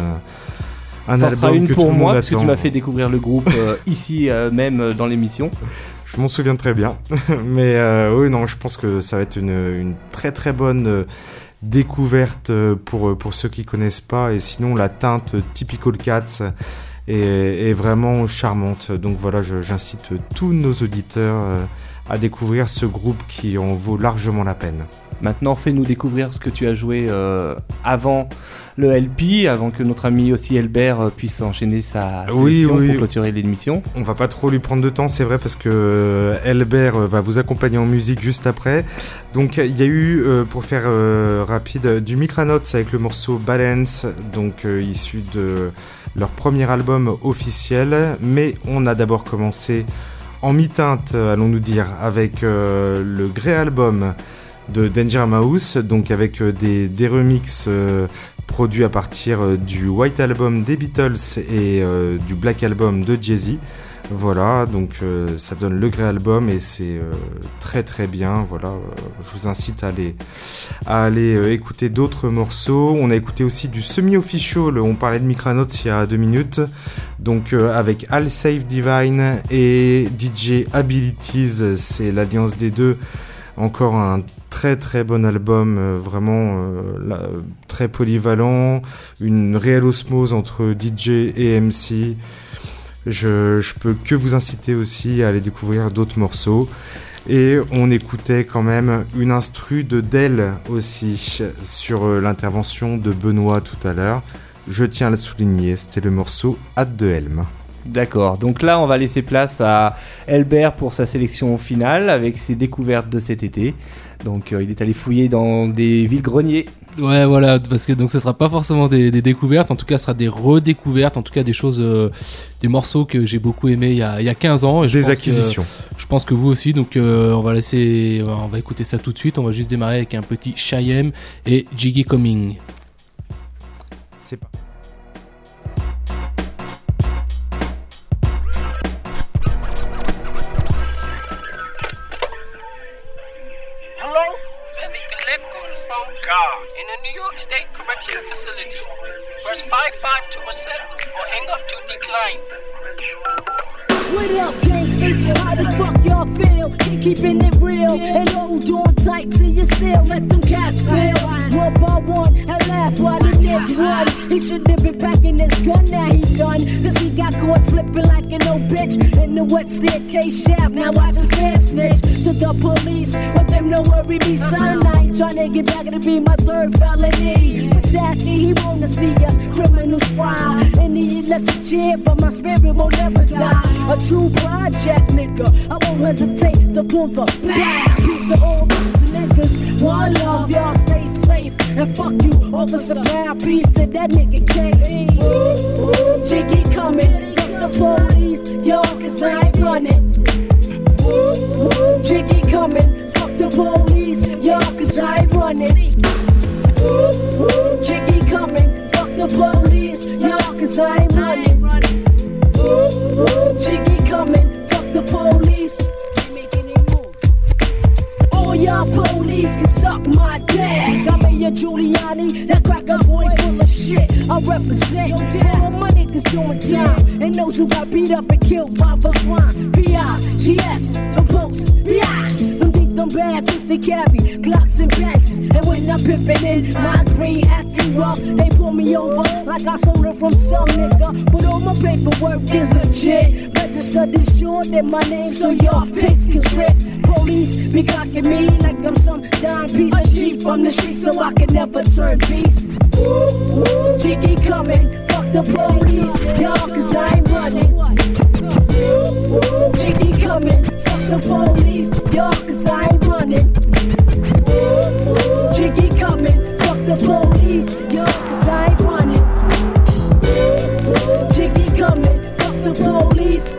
un ça album sera une que pour tout le moi, monde parce attend. que tu m'as fait découvrir le groupe euh, ici euh, même dans l'émission. Je m'en souviens très bien, mais euh, oui, non, je pense que ça va être une, une très très bonne euh, découverte pour, pour ceux qui connaissent pas. Et sinon, la teinte Typical Cats est, est vraiment charmante. Donc voilà, je, j'incite tous nos auditeurs à découvrir ce groupe qui en vaut largement la peine. Maintenant, fais-nous découvrir ce que tu as joué euh, avant le L P, avant que notre ami aussi Elbert puisse enchaîner sa sélection oui, oui. pour clôturer l'émission. On va pas trop lui prendre de temps, c'est vrai, parce que Elbert va vous accompagner en musique juste après. Donc il y a eu, euh, pour faire euh, rapide, du Micronauts avec le morceau Balance, donc euh, issu de leur premier album officiel. Mais on a d'abord commencé en mi-teinte, allons-nous dire, avec euh, le Grey Album de Danger Mouse, donc avec euh, des, des remixes euh, produits à partir euh, du White Album des Beatles et euh, du Black Album de Jay-Z. Voilà, donc euh, ça donne le Grey Album et c'est euh, très très bien. Voilà, euh, je vous incite à aller, à aller euh, écouter d'autres morceaux. On a écouté aussi du semi-official, on parlait de Micronauts il y a deux minutes, donc euh, avec All Save Divine et D J Abilities, c'est l'alliance des deux. Encore un très très bon album, euh, vraiment euh, là, très polyvalent, une réelle osmose entre D J et M C. Je, je peux que vous inciter aussi à aller découvrir d'autres morceaux. Et on écoutait quand même une instru de Del aussi sur l'intervention de Benoît tout à l'heure. Je tiens à le souligner, c'était le morceau At the Helm. D'accord, donc là on va laisser place à Elbert pour sa sélection finale avec ses découvertes de cet été. Donc euh, il est allé fouiller dans des villes-greniers. Ouais, voilà, parce que donc ce sera pas forcément des, des découvertes, en tout cas ce sera des redécouvertes, en tout cas des choses, euh, des morceaux que j'ai beaucoup aimé il y a, il y a quinze ans. Et je des pense acquisitions. Que, je pense que vous aussi, donc euh, on va laisser, on va écouter ça tout de suite. On va juste démarrer avec un petit Shyam et Jiggy Coming. C'est pas. In a New York State Correctional Facility, press five five to accept or hang up to decline. What up, gangsters? How the fuck y'all feel? Keeping it real and hold on tight till you still let them cats feel. One by one, I laugh while the nigga run. He should have been packing his gun, now he done. Cause he got caught slipping like an old bitch in the wet staircase shaft. Now watch his pants snitch to the police. But them no worry me, son. I ain't tryna get back to be my third felony. But Tacky, he wanna see us criminals fry. And he electric chair, but my spirit won't ever die. A true project nigga, I won't hesitate to pull the bad piece to all these niggas. One love, y'all stay safe. And fuck you, Officer Pound, piece to that nigga case. Jiggy coming, fuck the police, y'all, cause I ain't running. Jiggy coming, fuck the police, y'all, cause I ain't running. Jiggy coming, fuck the police, y'all, cause I ain't running. Jiggy coming, fuck the police. All y'all police can suck my dick. I'm a Giuliani, that cracker boy full of shit. I represent all my niggas doing time, and those who got beat up and killed by the swine. P I G S, the post, biatch. Them think them bad cause they carry Glocks and badges. And when I'm pimping in my green Acura, they pull me over like I sold it from some nigga. But all my paperwork is legit. Registered insured in my name so your pics can trip. Police be clocking me like I'm some dime piece of G from the street so I can never turn beast. Jiggy coming, fuck the police, y'all, cause I ain't running. Jiggy coming, fuck the police, y'all, cause I ain't running. Jiggy coming, fuck the police, y'all, cause I ain't running. Jiggy coming, fuck the police.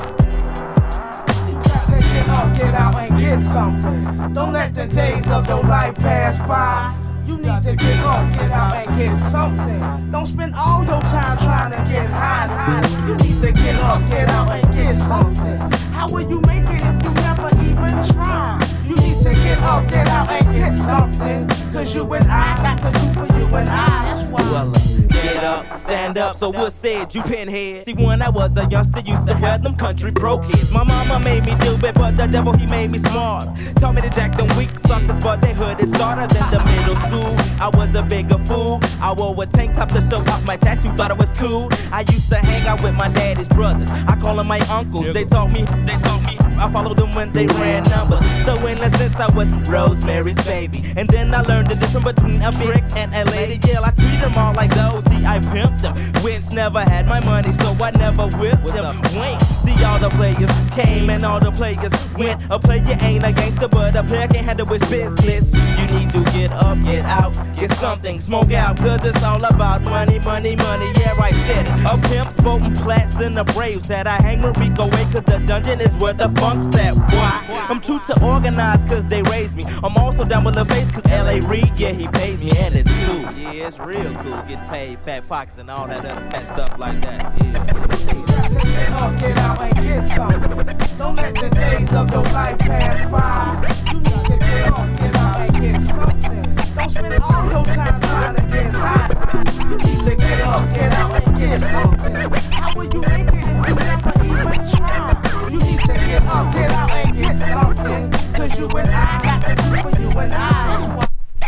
Take it up, get out and get something. Don't let the days of your life pass by. You need to get up, get out and get something. Don't spend all your time trying to get high, high. You need to get up, get out and get something. How will you make it if you never even try? You need to get up, get out and get something. Cause you and I got to do for you and I, that's why. Well, get up, stand up, so what said you pinhead? See, when I was a youngster, used to wear them country broke kids. My mama made me do it, but the devil, he made me smart. Told me to jack them weak suckers, but they hooded starters. In the middle school, I was a bigger fool. I wore a tank top to show off my tattoo, thought it was cool. I used to hang out with my daddy's brothers. I call them my uncles, they taught me, they taught me. I followed them when they ran numbers. So in a sense, I was Rosemary's baby. And then I learned the difference between a brick and a lady. Yeah, I treat them all like those. See, I pimped them. Winch never had my money, so I never whipped them. Wink. See, all the players came and all the players went. A player ain't a gangster, but a player can handle his business. You need to get up, get out, get something, smoke out, cause it's all about money, money, money. Yeah, I said it. A pimp, spoken plats, and the braves that I hang with Rico away, cause the dungeon is where the funk's at. Why? I'm true to organize, cause they raised me. I'm also down with the face, cause L A Reid, yeah, he pays me, and it's cool. Yeah, it's real cool, getting paid, fat pockets, and all that and stuff like that. Yeah. Get up, get out and get something. Don't let the days of your life pass by. You need to get up, get out and get something. Don't spend all your time trying to get high. You need to get up, get out and get something. How will you make it if you never even try? You need to get up, get out and get something. Cause you and I got to do for you and I. That's why.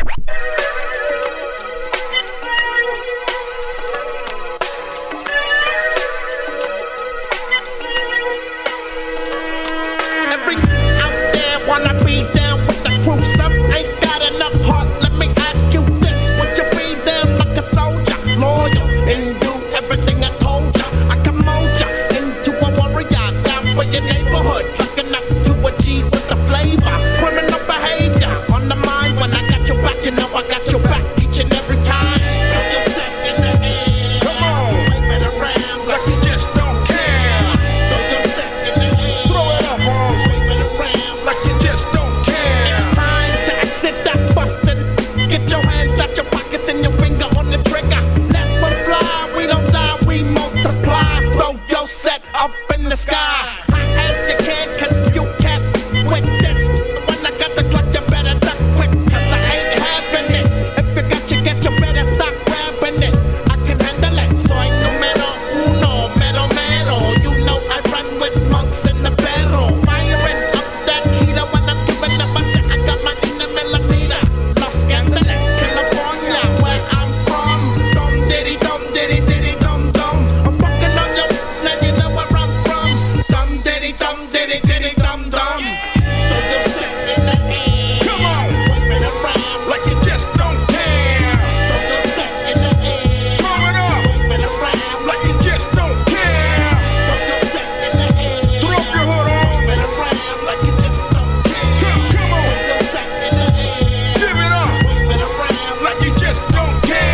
Wanna be down with the crew, some ain't got enough heart. Let me ask you this: would you be down like a soldier, loyal, and do everything I told ya? I can mold ya into a warrior, down for your neighborhood, looking up to a G with the flavor. Criminal behavior on the mind when I got your back, you know I got your back each and every time. Throw your set in the air, come on, wave it around like you just don't care. Throw your set in the air, throw it up, boys, wave it around like you just don't care. It's time to exit that bustin'. Get your hands out your pockets and your finger on the trigger. Never fly, we don't die, we multiply. Throw your set up in the sky, high as you can, cause you can't quit this. When I got the clock, you better duck quick, cause I ain't having it. If you got you get, you better stop grabbing it. I can handle it, soy numero uno, mero mero. You know I run with monks in the barrel. Firing up that heater when I'm giving up. I say I got my Nina Melanita. Los Angeles, California, where I'm from. Dum diddy dum diddy diddy dum dum. I'm walking on your, now you know where I'm from. Dum diddy dum diddy diddy dum dum. Throw your set in the air. Come on, wave it around like you just don't care. Throw your set in the air. Throw it up, wave it around like you just don't care. Throw your set in the air. Throw up your hood on, wave it around like you just don't care. Come, come on, throw your set in the air. Give it up, wave it around like you just don't care.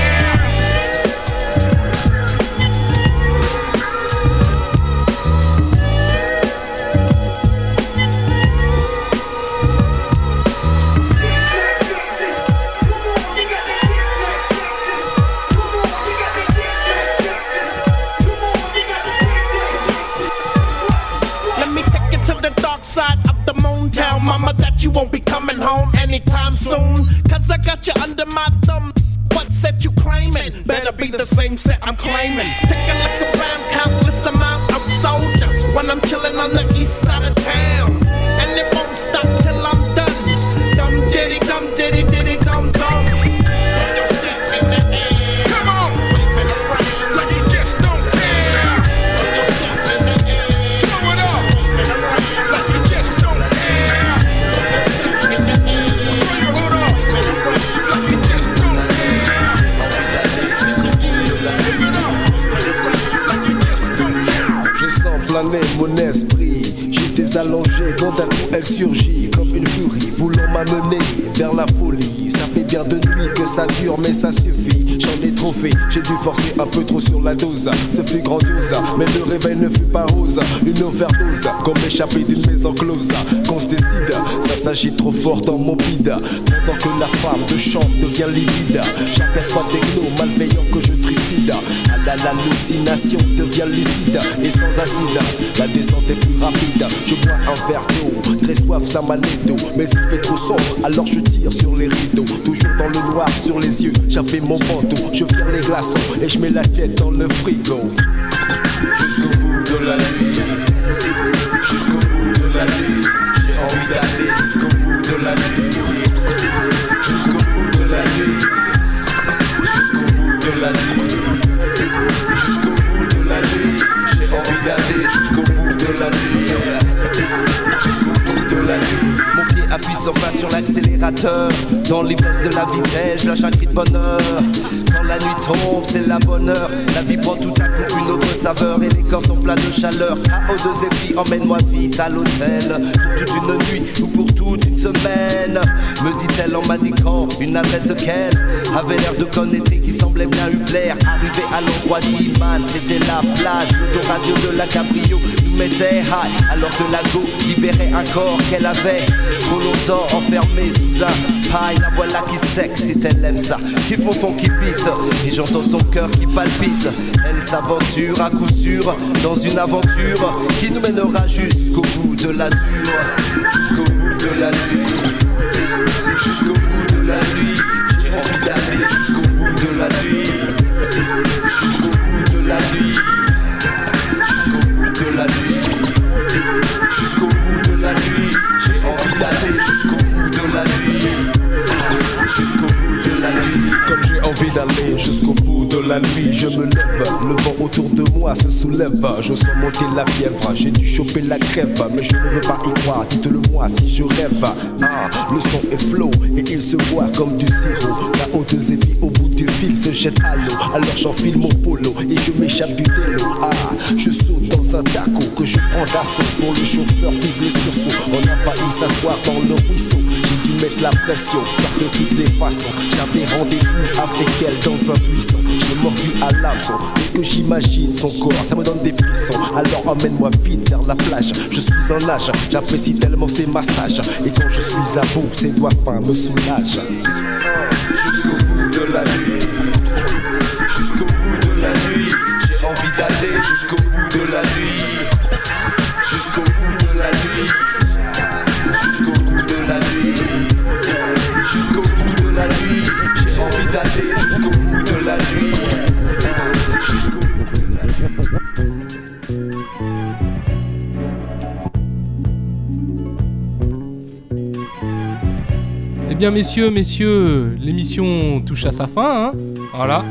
Let me take you to the dark side of the moon. Tell mama that you won't be coming home anytime soon. Cause I got you under my thumb. What set you claiming? Better be the same set I'm claiming. Take a look around, countless amount of soldiers when I'm chilling on the east side of town. And it won't stop till I'm done. Dum diddy dum diddy diddy dum dum. Throw your set in the air. Come on, wave it around like you just don't care. Throw your set in the air. Throw it up, wave it around like you just don't care. Throw your set in the air. Throw your hood up, wave it around like you just don't care. Give it up, wave it around like you just don't care. Je sens planer mon esprit. J'étais allongé quand d'un coup elle surgit comme une furie, voulant m'amener vers la folie. Ça fait bien de nuit que ça dure, mais ça suffit. J'en ai trop fait, j'ai dû forcer un peu trop sur la dose. Ce fut grandiose, mais le réveil ne fut pas rose. Une overdose, comme échapper d'une maison close. Qu'on se décide, ça s'agit trop fort dans mon bide. Pendant que la femme de chambre devient livide, j'aperçois des gnos malveillants que je tricide. À la l'hallucination devient lucide et sans acide, la descente est plus rapide. Je bois un verre d'eau, très soif ça m'anédo. Mais il fait trop sombre, alors je tire sur les rideaux. Toujours dans le noir sur les yeux, j'avais mon manteau. Je vire les glaçons et je mets la tête dans le frigo. Jusqu'au bout de la nuit, jusqu'au bout de la nuit. J'ai envie d'aller jusqu'au bout de la nuit. Jusqu'au bout de la nuit. Jusqu'au bout de la nuit. Jusqu'au bout de la nuit. J'ai envie d'aller jusqu'au bout de la nuit. Jusqu'au bout de la nuit. Mon pied appuie sans fin sur l'accélérateur. Dans l'ivresse de la vitesse, je lâche un cri de bonheur. Quand la nuit tombe, c'est la bonne heure. La vie prend tout à coup une autre saveur. Et les corps sont pleins de chaleur. A O deux et F I, emmène-moi vite à l'hôtel. Pour toute une nuit ou pour toute une semaine. Me dit-elle en m'indiquant une adresse qu'elle avait l'air de connaître et qui semblait bien lui plaire. Arrivé à l'endroit d'Iman, c'était la plage. L'autoradio de la Cabrio nous mettait high, alors que la go libérait un corps qu'elle avait trop longtemps enfermé sous un paille. La voilà qui s'excite, elle aime ça, qui font son qui bite, et j'entends son cœur qui palpite. Elle s'aventure à coup sûr dans une aventure qui nous mènera jusqu'au bout de l'azur, jusqu'au bout de la nuit, jusqu'au bout de la nuit. J'ai envie d'aller jusqu'au bout de la nuit, jusqu'au bout de la nuit, jusqu'au bout de la nuit, jusqu'au bout de la nuit. J'ai envie d'aller jusqu'au bout de la nuit, jusqu'au bout de la nuit. Comme j'ai envie d'aller jusqu'au bout de la nuit, je me lève, le vent autour de moi se soulève. Je sens monter la fièvre, j'ai dû choper la crève, mais je ne veux pas y croire, dites-le moi si je rêve. Ah, le son est flow et il se boit comme du sirop. La haute Zéphi au bout du fil se jette à l'eau, alors j'enfile mon polo et je m'échappe du télo. Ah, je saute dans un taco que je prends d'assaut. Pour le chauffeur vive le sursaut, on a failli s'asseoir dans le ruisseau. J'ai dû mettre la pression, car de toutes les façons j'avais rendez-vous avec elle dans un buisson. J'ai mordu à l'hameçon, dès que j'imagine son corps, ça me donne des frissons. Alors emmène-moi vite vers la plage, je suis en nage, j'apprécie tellement ces massages. Et quand je suis à bout, ses doigts fins me soulagent. Jusqu'au bout de la nuit, jusqu'au bout de la nuit. J'ai envie d'aller jusqu'au bout de la nuit, jusqu'au bout de la nuit, jusqu'au bout de la nuit, jusqu'au bout de la nuit. J'ai envie d'aller jusqu'au bout de la nuit, jusqu'au bout de la nuit. Eh bien, messieurs, messieurs, l'émission touche à sa fin, hein. Voilà.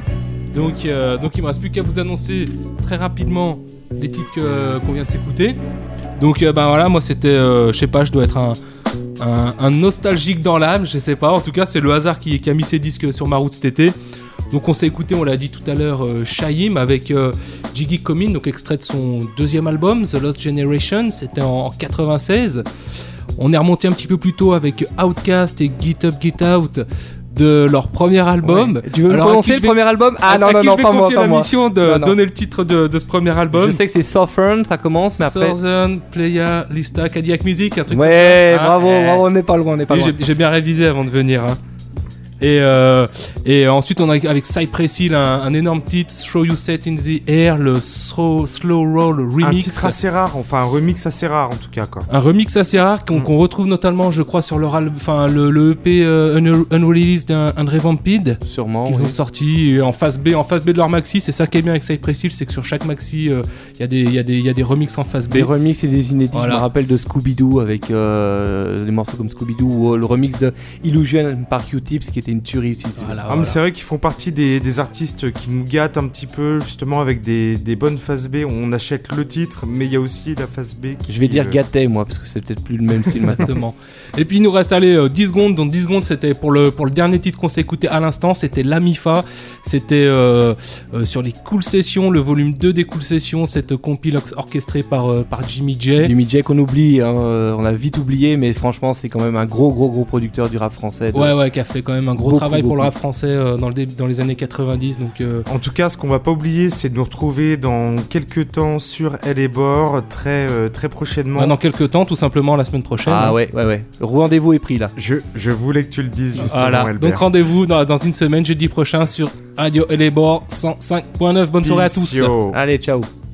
Donc, euh, donc il me reste plus qu'à vous annoncer très rapidement les titres que, qu'on vient de s'écouter. Donc, euh, ben voilà, moi c'était, euh, je sais pas, je dois être un, un, un nostalgique dans l'âme, je sais pas. En tout cas, c'est le hasard qui, qui a mis ses disques sur ma route cet été. Donc, on s'est écouté, on l'a dit tout à l'heure, euh, Shaim avec euh, Jiggy Comin, donc extrait de son deuxième album, The Lost Generation. C'était en, en quatre-vingt-seize. On est remonté un petit peu plus tôt avec Outkast et Get Up Get Out de leur premier album. Ouais. Tu veux me prononcer le vais... premier album? Ah non, à non, qui non, je vais pas moi, confier pas la moi. mission de non, non. donner le titre de, de ce premier album. Je sais que c'est Southern, ça commence, mais après... Southern Playa Lista Cadillac Music, un truc ouais, comme ça. bravo, ah, bravo, on n'est pas loin, on n'est pas oui, loin. J'ai, j'ai bien révisé avant de venir. Hein. Et, euh, et ensuite, on a avec Cypress Hill un, un énorme titre, Throw You Set in the Air, le slow, slow Roll Remix. Un titre assez rare, enfin un remix assez rare en tout cas. Quoi. Un remix assez rare qu'on, mm. qu'on retrouve notamment, je crois, sur leur al- enfin, le, le E P euh, un, Unreleased and Revamped. Sûrement. Qu'ils oui. ont sorti en face B, en face B de leur maxi. C'est ça qui est bien avec Cypress Hill, c'est que sur chaque maxi, il euh, y, y, y a des remixes en face B. Des remixes et des inédits. Voilà. Je me rappelle de Scooby-Doo avec euh, des morceaux comme Scooby-Doo ou le remix de Illusion par Q-Tips qui était une tuerie aussi. Voilà, ah, voilà. mais c'est vrai qu'ils font partie des, des artistes qui nous gâtent un petit peu justement avec des, des bonnes phases B. On achète le titre, mais il y a aussi la phase B qui... Je vais dire euh... gâté moi parce que c'est peut-être plus le même style maintenant. Et puis il nous reste allez, euh, dix secondes. Donc dix secondes c'était pour le, pour le dernier titre qu'on s'est écouté à l'instant. C'était Lamifa. C'était euh, euh, sur les Cool Sessions, le volume deux des Cool Sessions. Cette compile orchestrée par, euh, par Jimmy J. Jimmy J qu'on oublie, hein, euh, on a vite oublié, mais franchement c'est quand même un gros gros gros producteur du rap français. Ouais ouais, qui a fait quand même un gros beaucoup, travail beaucoup. pour le rap français euh, dans, le dé- dans les années quatre-vingt-dix. Donc, euh... En tout cas, ce qu'on va pas oublier, c'est de nous retrouver dans quelques temps sur Elle et Bord, très, euh, très prochainement. Ah, dans quelques temps, tout simplement la semaine prochaine. Ah hein. ouais, ouais, ouais. Le rendez-vous est pris là. Je, je voulais que tu le dises justement, voilà. Albert. Donc rendez-vous dans, dans une semaine, jeudi prochain sur Radio Elle et Bord cent cinq point neuf. Bonne soirée à tous. Yo. Allez, ciao.